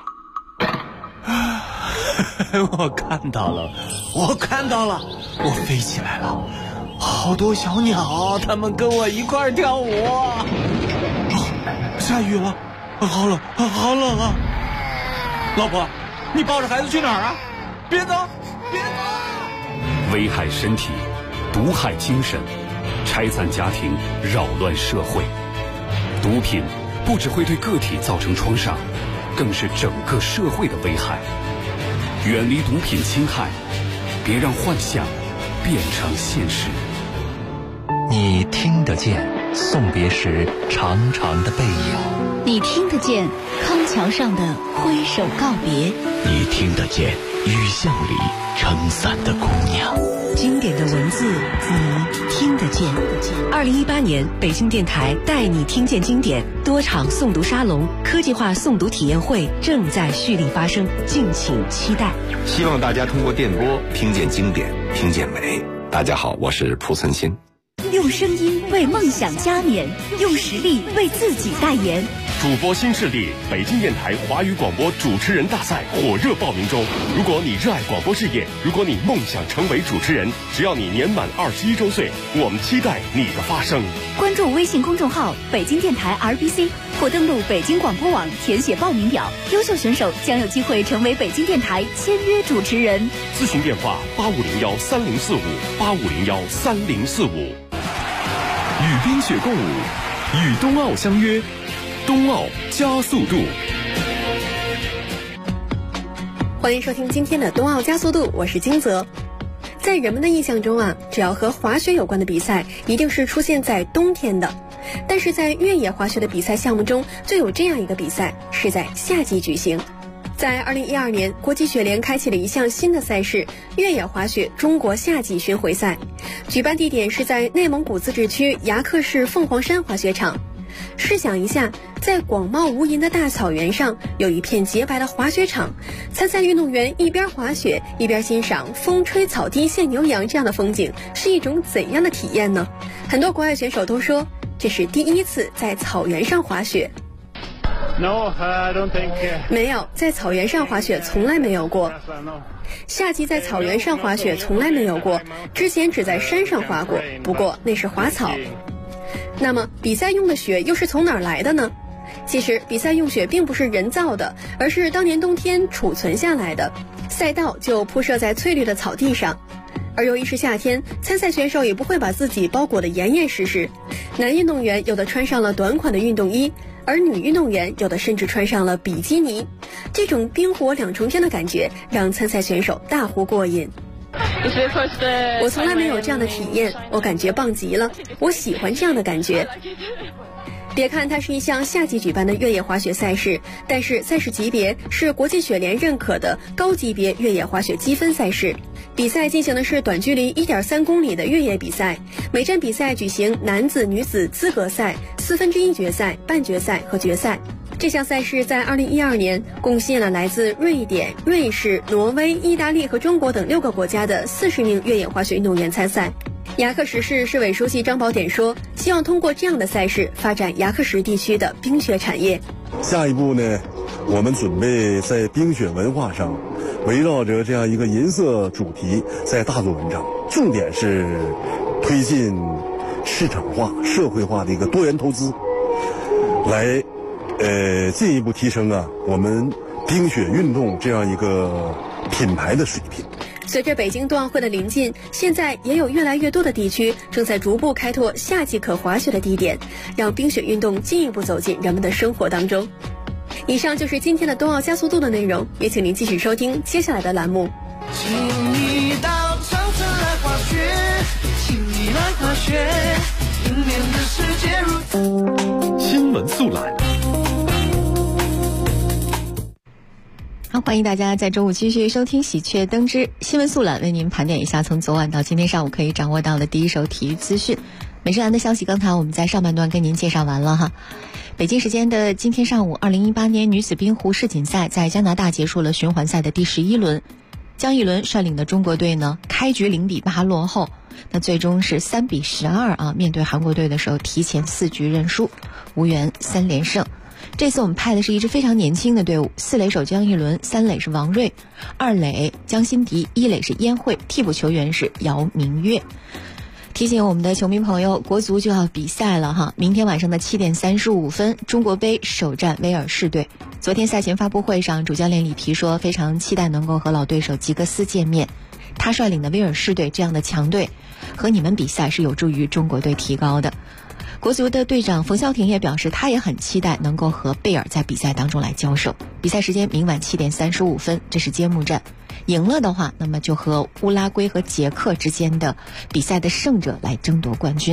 我看到了，我飞起来了，好多小鸟，它们跟我一块儿跳舞。下雨了，好冷啊！老婆，你抱着孩子去哪儿啊？别走！ 危害身体，毒害精神，拆散家庭，扰乱社会。毒品不只会对个体造成创伤，更是整个社会的危害。远离毒品侵害，别让幻想变成现实。 你听得见送别时长长的背影， 你听得见康桥上的挥手告别， 你听得见雨巷里撑伞的姑娘。 经典的文字你听得见。2018年北京电台带你听见经典多场诵读沙龙、科技化诵读体验会正在蓄力发生，敬请期待。 希望大家通过电波听见经典，听见美。大家好，我是蒲存昕。 用声音为梦想加冕，用实力为自己代言。 主播新势力北京电台华语广播主持人大赛火热报名中。如果你热爱广播事业，如果你梦想成为主持人，只要你年满21周岁，我们期待你的发声。 关注微信公众号北京电台 RBC 或登录北京广播网填写报名表，优秀选手将有机会成为北京电台签约主持人。 咨询电话85013045 85013045。 与冰雪共舞，与冬奥相约，冬奥加速度。 欢迎收听今天的冬奥加速度，我是金泽。在人们的印象中啊，只要和滑雪有关的比赛一定是出现在冬天的，但是在越野滑雪的比赛项目中，就有这样一个比赛是在夏季举行。在2012年，国际雪联开启了一项新的赛事——越野滑雪中国夏季巡回赛，举办地点是在内蒙古自治区牙克市凤凰山滑雪场。试想一下，在广袤无垠的大草原上，有一片洁白的滑雪场，参赛运动员一边滑雪一边欣赏风吹草低见牛羊这样的风景，是一种怎样的体验呢？很多国外选手都说，这是第一次在草原上滑雪。 No, I don't think. 没有，在草原上滑雪从来没有过。夏季在草原上滑雪从来没有过，之前只在山上滑过，不过那是滑草。那么比赛用的雪又是从哪儿来的呢？其实比赛用雪并不是人造的，而是当年冬天储存下来的，赛道就铺设在翠绿的草地上。而由于是夏天，参赛选手也不会把自己包裹得严严实实。男运动员有的穿上了短款的运动衣，而女运动员有的甚至穿上了比基尼。这种冰火两重天的感觉让参赛选手大呼过瘾。我从来没有这样的体验，我感觉棒极了，我喜欢这样的感觉。别看它是一项夏季举办的越野滑雪赛事，但是赛事级别是国际雪联认可的高级别越野滑雪积分赛事。比赛进行的是短距离 1.3 公里的越野比赛，每站比赛举行男子、女子资格赛、1/4决赛、半决赛和决赛。这项赛事在2012年共吸引了来自瑞典、瑞士、挪威、意大利和中国等6个国家的40名越野滑雪运动员参赛。牙克石市市委书记张宝典说，希望通过这样的赛事发展牙克石地区的冰雪产业。 下一步呢，我们准备在冰雪文化上围绕着这样一个银色主题在大做文章，重点是推进市场化、社会化的一个多元投资，来进一步提升我们冰雪运动这样一个品牌的水平。 随着北京冬奥会的临近，现在也有越来越多的地区正在逐步开拓夏季可滑雪的地点，让冰雪运动进一步走进人们的生活当中。以上就是今天的冬奥加速度的内容，也请您继续收听接下来的栏目。 请你到长城来滑雪，请你来滑雪，迎面的世界如新闻速览。 好，欢迎大家在周五继续收听喜鹊登之新闻速览，为您盘点一下从昨晚到今天上午可以掌握到的第一手体育资讯。美职篮的消息刚才我们在上半段跟您介绍完了哈。北京时间的今天上午，2018年女子冰壶世锦赛在加拿大结束了循环赛的第11轮，江一伦率领的中国队呢，开局0比8落后，那最终是3比12面对韩国队的时候提前4局认输，无缘3连胜。这次我们派的是一支非常年轻的队伍，4垒手江一伦，3垒是王睿，2垒江心迪，1垒是燕慧，替补球员是姚明月。提醒我们的球迷朋友，国足就要比赛了哈！明天晚上的7点35分，中国杯首战威尔士队。昨天赛前发布会上，主教练里皮说，非常期待能够和老对手吉格斯见面。他率领的威尔士队这样的强队，和你们比赛是有助于中国队提高的。国足的队长冯潇霆也表示，他也很期待能够和贝尔在比赛当中来交手。比赛时间明晚7点35分，这是揭幕战。赢了的话，那么就和乌拉圭和捷克之间的比赛的胜者来争夺冠军。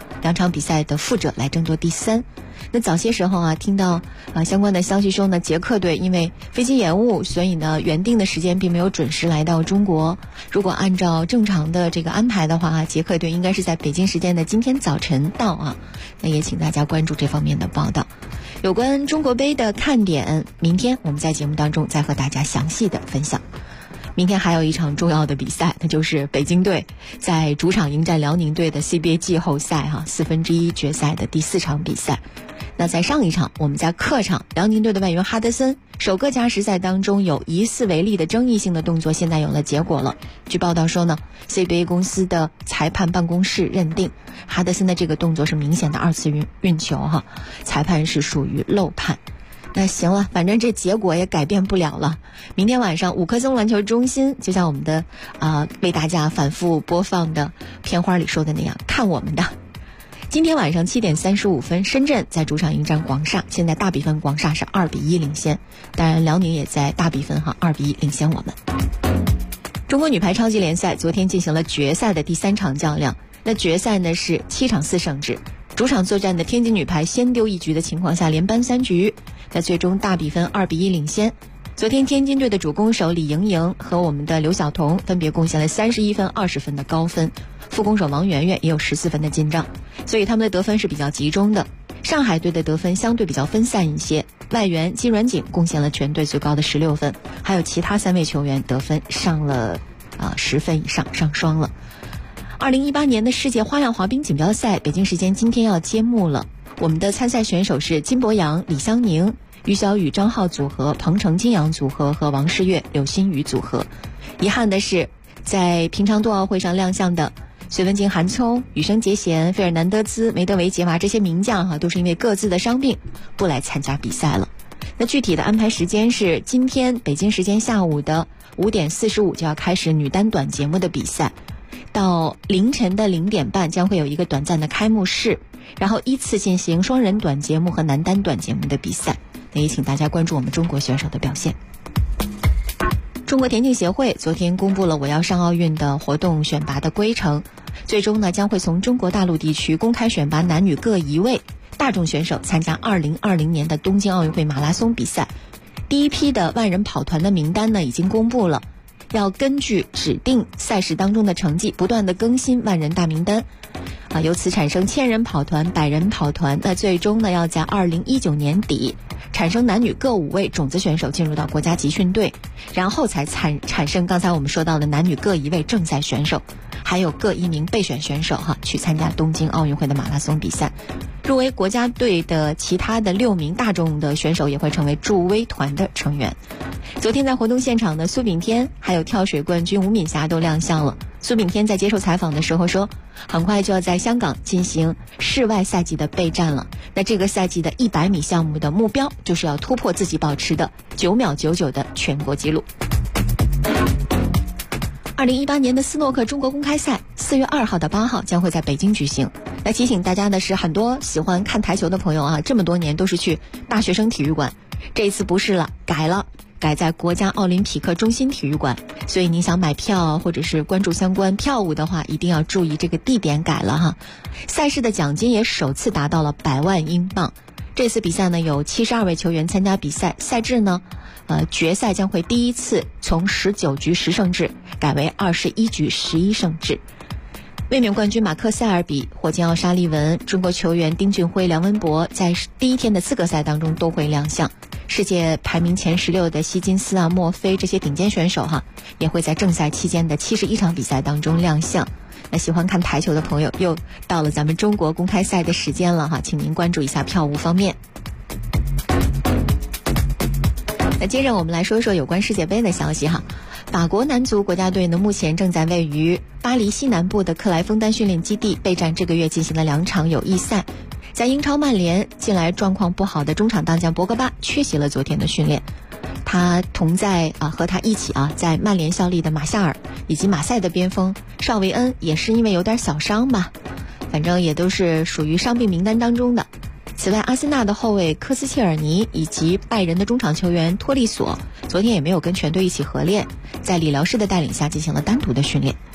2场比赛的负者来争夺第3。那早些时候啊，听到相关的消息说呢，捷克队因为飞机延误，所以呢原定的时间并没有准时来到中国。如果按照正常的这个安排的话，捷克队应该是在北京时间的今天早晨到啊。那也请大家关注这方面的报道。有关中国杯的看点，明天我们在节目当中再和大家详细的分享。明天还有一场重要的比赛，那就是北京队在主场迎战辽宁队的 CBA 季后赛1/4决赛的第4场比赛。那在上一场，我们在客场，辽宁队的外援哈德森首个加时赛当中有疑似违例的争议性的动作，现在有了结果了。据报道说呢， CBA 公司的裁判办公室认定哈德森的这个动作是明显的2次运球裁判是属于漏判。那行了，反正这结果也改变不了了。明天晚上5棵松篮球中心，就像我们的为大家反复播放的片花里说的那样，看我们的。今天晚上7点35分，深圳在主场迎战广厦，现在大比分广厦是2-1领先，当然辽宁也在大比分2-1领先我们。中国女排超级联赛昨天进行了决赛的第3场较量，那决赛呢是7场4胜制，主场作战的天津女排先丢1局的情况下连扳3局，在最终大比分2-1领先。昨天天津队的主攻手李盈莹和我们的刘晓彤分别贡献了31分、20分的高分，副攻手王媛媛也有14分的进账，所以他们的得分是比较集中的。上海队的得分相对比较分散一些，外援金软景贡献了全队最高的16分，还有其他3位球员得分上了10分以上，上双了。2018年的世界花样滑冰锦标赛北京时间今天要揭幕了，我们的参赛选手是金博洋、李湘宁、于小雨、张浩组合、彭程、金阳组合和王诗玥、柳欣雨组合。遗憾的是，在平昌冬奥会上亮相的隋文静、韩聪、羽生结弦、费尔南德兹、梅德韦杰娃这些名将都是因为各自的伤病不来参加比赛了。那具体的安排时间是今天北京时间下午的5点45就要开始女单短节目的比赛，到凌晨的0点半将会有一个短暂的开幕式，然后依次进行双人短节目和男单短节目的比赛。那也请大家关注我们中国选手的表现。中国田径协会昨天公布了我要上奥运的活动选拔的规程，最终呢将会从中国大陆地区公开选拔男女各1位大众选手参加2020年的东京奥运会马拉松比赛。第一批的万人跑团的名单呢已经公布了，要根据指定赛事当中的成绩不断的更新万人大名单由此产生1000人跑团、100人跑团，那最终呢要在2019年底产生男女各5位种子选手进入到国家集训队，然后才产生刚才我们说到的男女各1位正赛选手，还有各1名备选选手去参加东京奥运会的马拉松比赛。入围国家队的其他的6名大众的选手也会成为助威团的成员。昨天在活动现场呢，苏炳添还有跳水冠军吴敏霞都亮相了。苏炳添在接受采访的时候说，很快就要在香港进行室外赛季的备战了。那这个赛季的100米项目的目标就是要突破自己保持的9秒99的全国纪录。2018年的斯诺克中国公开赛4月2号到8号将会在北京举行。来提醒大家的是，很多喜欢看台球的朋友这么多年都是去大学生体育馆，这一次不是了，改在国家奥林匹克中心体育馆，所以你想买票或者是关注相关票务的话，一定要注意这个地点改了赛事的奖金也首次达到了100万英镑。这次比赛呢有72位球员参加比赛，赛制呢决赛将会第一次从19局10胜制改为21局11胜制。卫冕冠军马克塞尔比、霍金奥沙利文、中国球员丁俊晖、梁文博在第一天的资格赛当中都会亮相。世界排名前16的希金斯莫菲这些顶尖选手也会在正赛期间的71场比赛当中亮相。那喜欢看台球的朋友，又到了咱们中国公开赛的时间了请您关注一下票务方面。那接着我们来说说有关世界杯的消息法国男足国家队呢，目前正在位于巴黎西南部的克莱枫丹训练基地备战这个月进行了2场友谊赛。在英超曼联，近来状况不好的中场当将博格巴缺席了昨天的训练。他同在和他一起在曼联效力的马夏尔以及马赛的边锋邵维恩也是因为有点小伤吧，反正也都是属于伤病名单当中的。此外，阿森纳的后卫科斯切尔尼以及拜仁的中场球员托利索昨天也没有跟全队一起合练，在理疗师的带领下进行了单独的训练。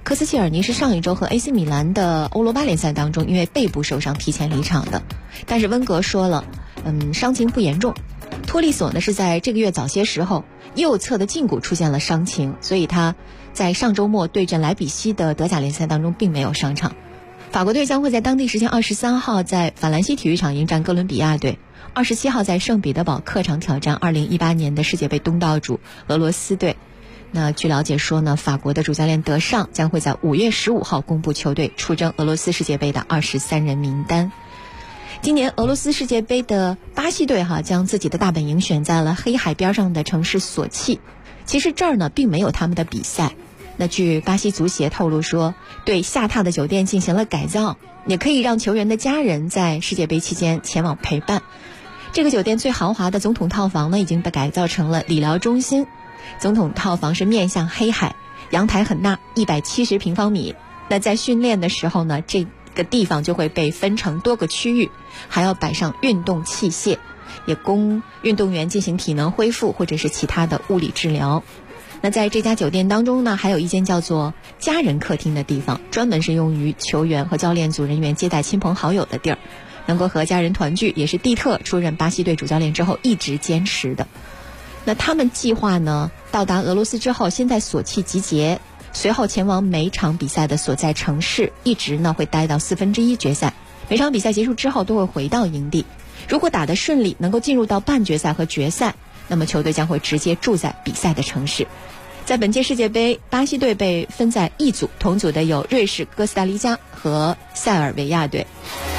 科斯切尔尼是上一周和 AC 米兰的欧罗巴联赛当中因为背部受伤提前离场的，但是温格说了，伤情不严重。托利索呢是在这个月早些时候右侧的胫骨出现了伤情，所以他在上周末对阵莱比锡的德甲联赛当中并没有上场。法国队将会在当地时间23号在法兰西体育场迎战哥伦比亚队，27号在圣彼得堡客场挑战2018年的世界杯东道主俄罗斯队。那据了解说呢，法国的主教练德尚将会在5月15号公布球队出征俄罗斯世界杯的23人名单。今年俄罗斯世界杯的巴西队将自己的大本营选在了黑海边上的城市索契。其实这儿呢并没有他们的比赛。那据巴西足协透露说，对下榻的酒店进行了改造，也可以让球员的家人在世界杯期间前往陪伴。这个酒店最豪华的总统套房呢已经被改造成了理疗中心。总统套房是面向黑海，阳台很大，170平方米。那在训练的时候呢，这个地方就会被分成多个区域，还要摆上运动器械，也供运动员进行体能恢复或者是其他的物理治疗。那在这家酒店当中呢，还有一间叫做家人客厅的地方，专门是用于球员和教练组人员接待亲朋好友的地儿，能够和家人团聚，也是蒂特出任巴西队主教练之后一直坚持的。那他们计划呢，到达俄罗斯之后先在索契集结，随后前往每场比赛的所在城市，一直呢会待到1/4决赛。每场比赛结束之后都会回到营地，如果打得顺利，能够进入到半决赛和决赛，那么球队将会直接住在比赛的城市。在本届世界杯，巴西队被分在一组，同组的有瑞士、哥斯达黎加和塞尔维亚队。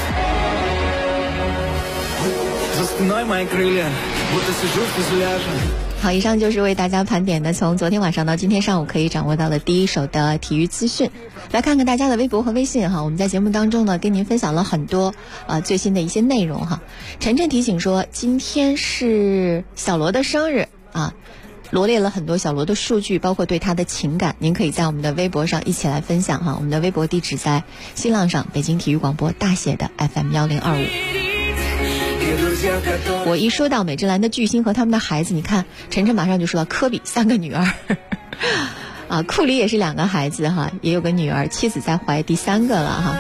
好，以上就是为大家盘点的从昨天晚上到今天上午可以掌握到的第一手的体育资讯。来看看大家的微博和微信哈，我们在节目当中呢跟您分享了很多最新的一些内容哈。晨晨提醒说，今天是小罗的生日啊，罗列了很多小罗的数据，包括对他的情感，您可以在我们的微博上一起来分享哈。我们的微博地址在新浪上，北京体育广播大写的 FM1025。我一说到美职篮的巨星和他们的孩子，你看晨晨马上就说到科比3个女儿啊，库里也是2个孩子哈，也有个女儿，妻子在怀第3个了哈。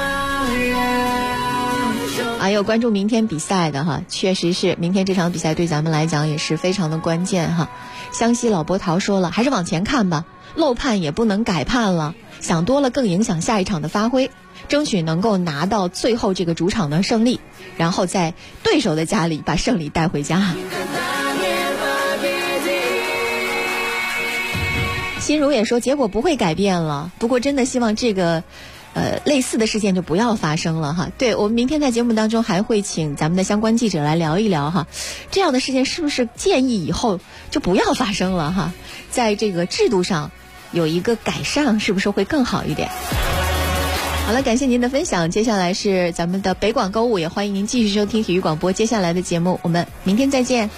还有关注明天比赛的哈，确实是明天这场比赛对咱们来讲也是非常的关键哈。湘西老波涛说了，还是往前看吧，漏判也不能改判了，想多了更影响下一场的发挥，争取能够拿到最后这个主场的胜利，然后在对手的家里把胜利带回家。心如也说结果不会改变了，不过真的希望这个类似的事件就不要发生了哈。对，我们明天在节目当中还会请咱们的相关记者来聊一聊哈，这样的事件是不是建议以后就不要发生了哈，在这个制度上有一个改善，是不是会更好一点？好了，感谢您的分享，接下来是咱们的北广购物，也欢迎您继续收听体育广播接下来的节目，我们明天再见。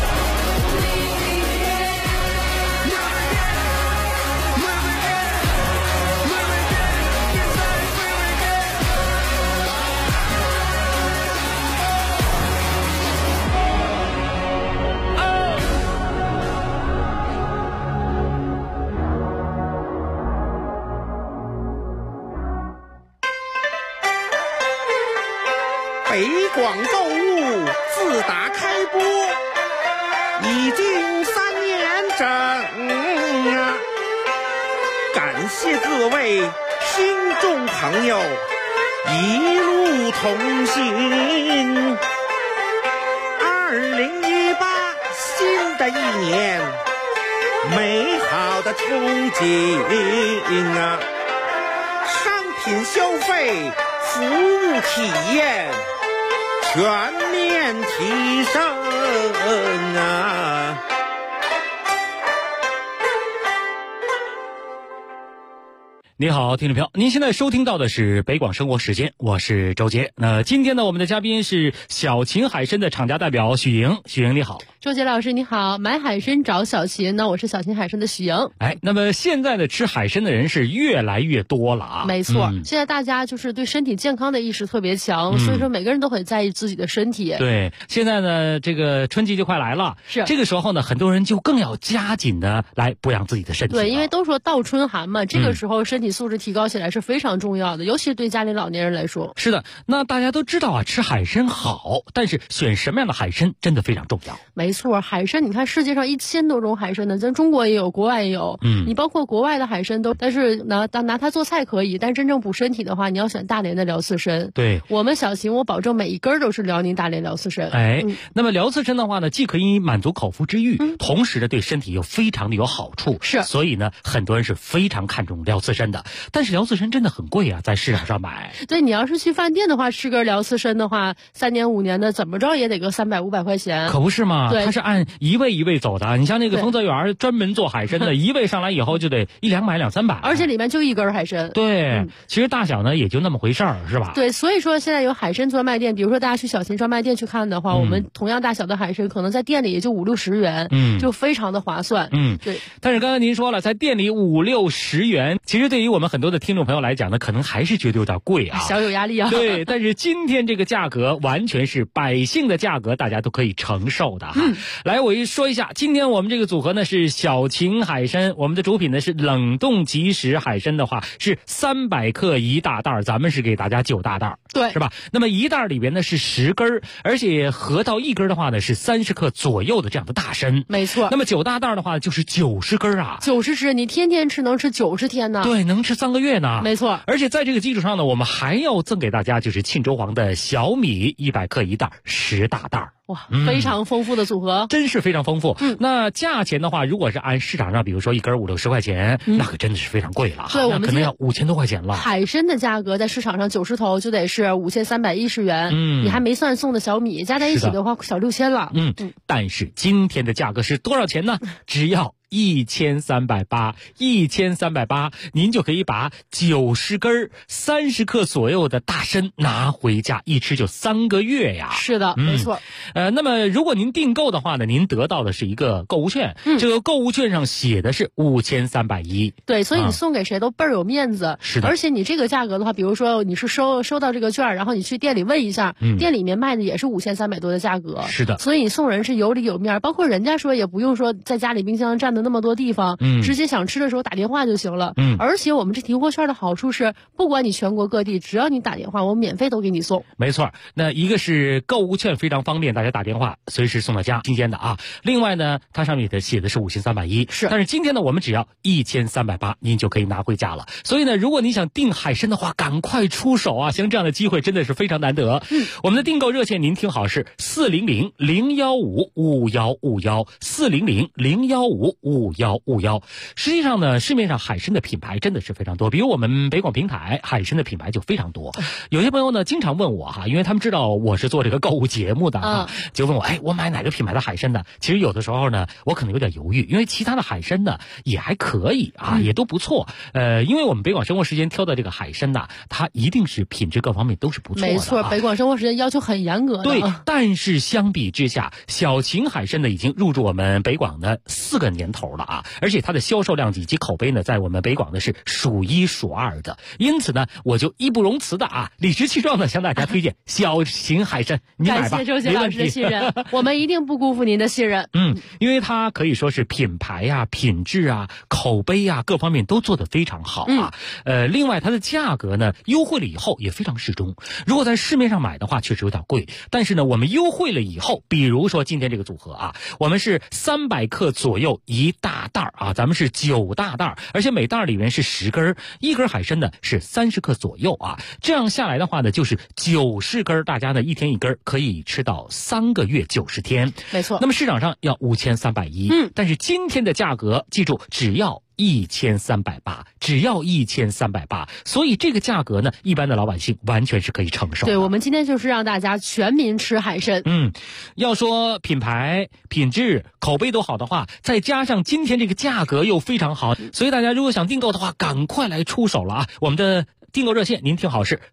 北广购物自打开播已经3年整啊！感谢各位听众朋友一路同行。2018新的一年，美好的憧憬啊！商品消费，服务体验全面提升啊！ 你好，听众朋友，您现在收听到的是北广生活时间，我是周杰。那今天呢，我们的嘉宾是小秦海参的厂家代表许莹。许莹你好。 周杰老师你好，买海参找小秦，那我是小秦海参的许莹。 那么现在的吃海参的人是越来越多了啊。 没错，现在大家就是对身体健康的意识特别强，所以说每个人都很在意自己的身体。 对，现在呢这个春季就快来了， 是这个时候呢很多人就更要加紧的来补养自己的身体。 对，因为都说倒春寒嘛，这个时候身体素质提高起来是非常重要的，尤其是对家里老年人来说。 是的，那大家都知道啊，吃海参好，但是选什么样的海参真的非常重要。 没错，海参你看世界上1000多种海参呢，咱中国也有，国外也有。你包括国外的海参都，但是拿它做菜可以，但真正补身体的话，你要选大连的辽刺参。 对， 我们小秦我保证每一根都是辽宁大连辽刺参。 那么辽刺参的话呢，既可以满足口腹之欲，同时呢对身体又非常的有好处。 是， 所以呢很多人是非常看重辽刺参的。但是辽刺参真的很贵啊，在市场上买。 对，你要是去饭店的话，吃根辽刺参的话，3年5年的怎么着也得个300、500块钱。 可不是嘛？ 对， 它是按一位一位走的。你像那个丰泽园专门做海参的，一位上来以后就得100-200、200-300， 而且里面就一根海参。 对，其实大小呢也就那么回事儿，是吧？ 对，所以说现在有海参专卖店，比如说大家去小秦专卖店去看的话，我们同样大小的海参可能在店里也就50-60元，就非常的划算。 对。但是刚才您说了，在店里50-60元，其实对于我们很多的听众朋友来讲呢，可能还是觉得有点贵啊， 小有压力啊。 对，但是今天这个价格完全是百姓的价格，大家都可以承受的哈。来，我说一下，今天我们这个组合呢是小秦海参，我们的主品呢是冷冻即食海参的话是300克1大袋，咱们是给大家9大袋， 对， 是吧？那么1袋里边呢是10根，而且合到1根的话呢是30克左右的这样的大参， 没错。 那么9大袋的话就是90根啊 ，90只，你天天吃能吃90天呢？ 对，能吃3个月呢。 没错。 而且在这个基础上呢，我们还要赠给大家就是沁州黄的小米100克1袋10大袋。 哇，非常丰富的组合， 真是非常丰富。那价钱的话，如果是按市场上，比如说1根50-60块钱，那可真的是非常贵了。 对，我们可能要5000多块钱了。 海参的价格在市场上90头就得是5310元，你还没算送的小米，加在一起的话小6000了。 但是今天的价格是多少钱呢？只要1380，1380，您就可以把90根30克左右的大参拿回家，一吃就3个月呀。 是的，没错。 那么如果您订购的话呢，您得到的是一个购物券，这个购物券上写的是5310。 对，所以你送给谁都倍儿有面子。 是的。 而且你这个价格的话，比如说你是收到这个券，然后你去店里问一下，店里面卖的也是5300多的价格。 是的。 所以你送人是有里有面，包括人家说也不用说在家里冰箱占的那么多地方，直接想吃的时候打电话就行了。而且我们这提货券的好处是，不管你全国各地，只要你打电话，我们免费都给你送。 没错，那一个是购物券非常方便，大家打电话随时送到家，新鲜的啊。另外呢，它上面写的是5310， 是。 但是今天呢，我们只要1380，您就可以拿回家了。所以呢，如果你想订海参的话，赶快出手啊！像这样的机会真的是非常难得。我们的订购热线您听好是400-015-5151，400-015-5151。实际上呢，市面上海参的品牌真的是非常多，比如我们北广平台海参的品牌就非常多。有些朋友呢经常问我哈，因为他们知道我是做这个购物节目的就问我，我买哪个品牌的海参的？其实有的时候呢，我可能有点犹豫，因为其他的海参呢也还可以啊，也都不错。因为我们北广生活时间挑的这个海参呐，它一定是品质各方面都是不错的。 没错，北广生活时间要求很严格的。 对，但是相比之下，小秦海参呢已经入驻我们北广的4个年头了啊，而且它的销售量以及口碑呢，在我们北广呢是数1数2的。因此呢，我就义不容辞的理直气壮的向大家推荐小秦海参，你买吧。 感谢周杰老师的信任，我们一定不辜负您的信任。 因为它可以说是品牌啊、品质啊、口碑啊各方面都做得非常好啊。另外它的价格呢优惠了以后也非常适中。如果在市面上买的话，确实有点贵，但是呢，我们优惠了以后，比如说今天这个组合我们是300克左右1大袋咱们是9大袋，而且每袋里面是10根，1根海参呢是30克左右这样下来的话呢，就是90根，大家呢一天1根，可以吃到3个月90天。 没错。 那么市场上要5310，但是今天的价格记住只要1380，只要1380，所以这个价格呢，一般的老百姓完全是可以承受的。 对，我们今天就是让大家全民吃海参。 要说品牌、品质、口碑都好的话，再加上今天这个价格又非常好，所以大家如果想订购的话，赶快来出手了我们的订购热线您听好是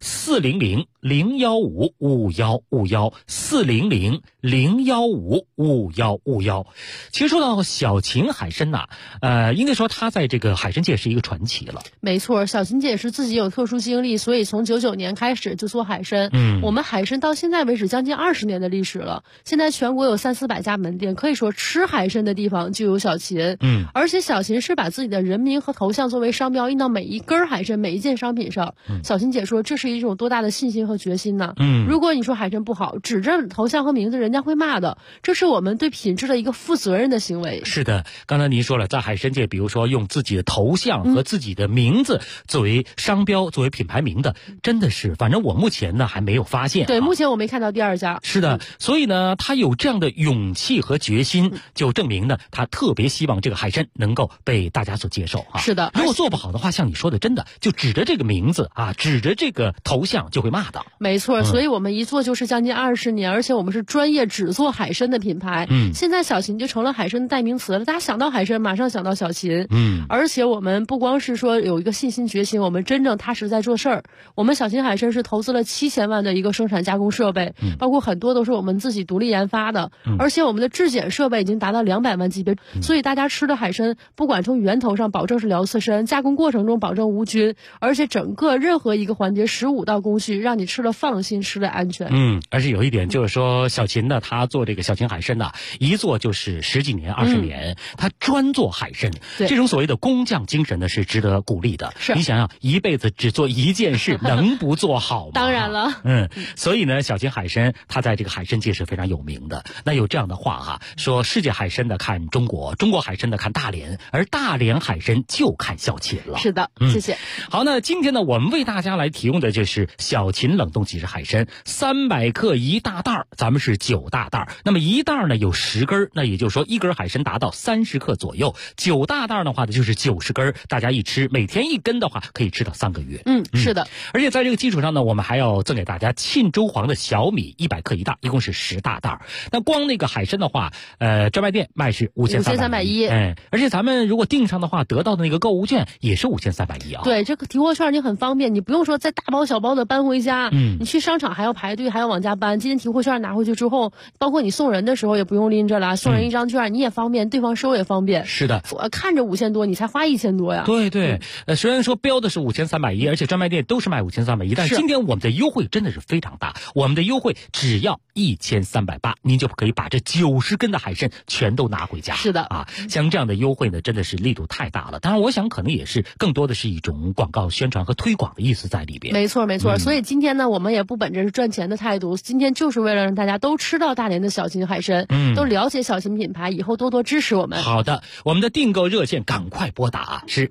400-015-5151，400-015-5151。其实说到小秦海参呐，应该说他在这个海参界是一个传奇了。 没错，小秦姐是自己有特殊经历，所以从99年开始就做海参。我们海参到现在为止将近20年的历史了，现在全国有300-400家门店，可以说吃海参的地方就有小秦。而且小秦是把自己的人名和头像作为商标印到每一根海参每一件商品上。小秦姐说这是一种多大的信心和决心呢？如果你说海参不好，指着头像和名字，人家会骂的。这是我们对品质的一个负责任的行为。 是的，刚才您说了，在海参界，比如说用自己的头像和自己的名字作为商标、作为品牌名的，真的是，反正我目前呢还没有发现。 对，目前我没看到第2家。 是的，所以呢，他有这样的勇气和决心，就证明呢，他特别希望这个海参能够被大家所接受啊。 是的， 如果做不好的话，像你说的，真的就指着这个名字啊，指着这个头像就会骂的。 没错，所以我们一做就是将近20年，而且我们是专业只做海参的品牌。现在小秦就成了海参的代名词了，大家想到海参马上想到小秦。而且我们不光是说有一个信心决心，我们真正踏实在做事儿。我们小秦海参是投资了7000万的一个生产加工设备，包括很多都是我们自己独立研发的，而且我们的质检设备已经达到200万级别，所以大家吃的海参不管从源头上保证是辽刺参，加工过程中保证无菌，而且整个任何一个环节15道工序，让你吃了放心，吃了安全。 而且有一点就是说，小秦呢，他做这个小秦海参呢，一做就是10几年、20年，他专做海参，这种所谓的工匠精神呢是值得鼓励的。 是， 你想想，一辈子只做一件事，能不做好吗？ 当然了。 所以呢，小秦海参他在这个海参界是非常有名的。那有这样的话哈，说世界海参的看中国，中国海参的看大连，而大连海参就看小秦了。 是的，谢谢。 好，那今天呢，我们为大家来提供的就是小秦冷冻即食海参，300克一大袋，咱们是9大袋。那么一袋呢有10根，那也就是说一根海参达到30克左右，9大袋的话呢就是90根，大家一吃，每天1根的话可以吃到3个月。 是的。 而且在这个基础上呢，我们还要赠给大家沁州黄的小米100克一袋，一共是10大袋。那光那个海参的话，专卖店卖是5310，而且咱们如果订上的话，得到的那个购物券也是5310啊。 对，这个提货券你很方便，你不用说再大包小包的搬回家，你去商场还要排队，还要往家搬。今天提货券拿回去之后，包括你送人的时候也不用拎着了，送人一张券你也方便，对方收也方便。 是的， 我看着5000多，你才花1000多呀。 对，虽然说标的是5310，而且专卖店都是卖5310，但是今天我们的优惠真的是非常大，我们的优惠只要1380，您就可以把这90根的海参全都拿回家。 是的啊，像这样的优惠呢，真的是力度太大了。当然，我想可能也是更多的是一种广告宣传和推广的意思在里边。 没错，所以今天呢，我们也不本着是赚钱的态度，今天就是为了让大家都吃到大连的小秦海参，都了解小秦品牌，以后多多支持我们。 好的，我们的订购热线赶快拨打是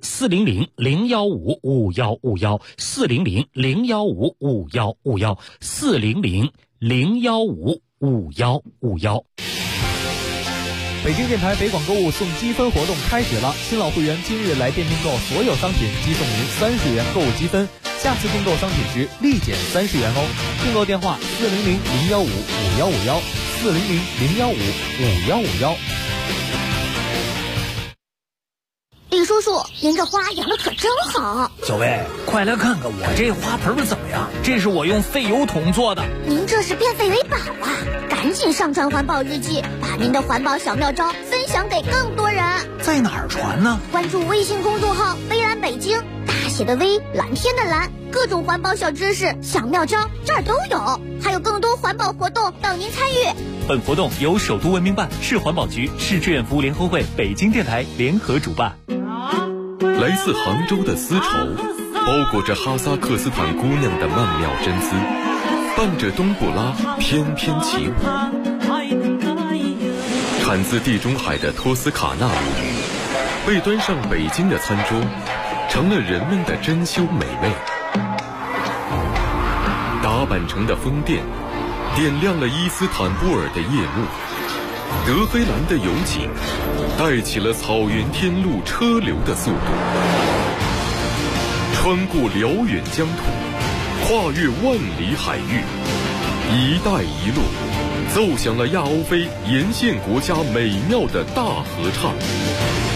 400-015-5151，400-015-5151，400-015-5151。 北京电台北广购物送积分活动开始了，新老会员今日来电订购所有商品，即送您30元购物积分，下次订购商品时立减30元哦。订购电话400-015-5151，400-015-5151。 李叔叔，您这花养的可真好。 小薇，快来看看我这花盆怎么样？这是我用废油桶做的。 您这是变废为宝啊！赶紧上传环保日记，把您的环保小妙招分享给更多人。 在哪儿传呢？ 关注微信公众号微蓝北京，大写的微，蓝天的蓝，各种环保小知识、小妙招这儿都有，还有更多环保活动等您参与。 本活动由首都文明办、市环保局、市志愿服务联合会、北京电台联合主办。 来自杭州的丝绸，包裹着哈萨克斯坦姑娘的曼妙真姿，伴着冬不拉翩翩起舞。产自地中海的托斯卡纳乳鱼，被端上北京的餐桌，成了人们的珍馐美味。打扮成的风电，点亮了伊斯坦布尔的夜幕。德黑兰的油井带起了草原天路车流的速度，穿过辽远疆土，跨越万里海域，一带一路奏响了亚欧非沿线国家美妙的大合唱。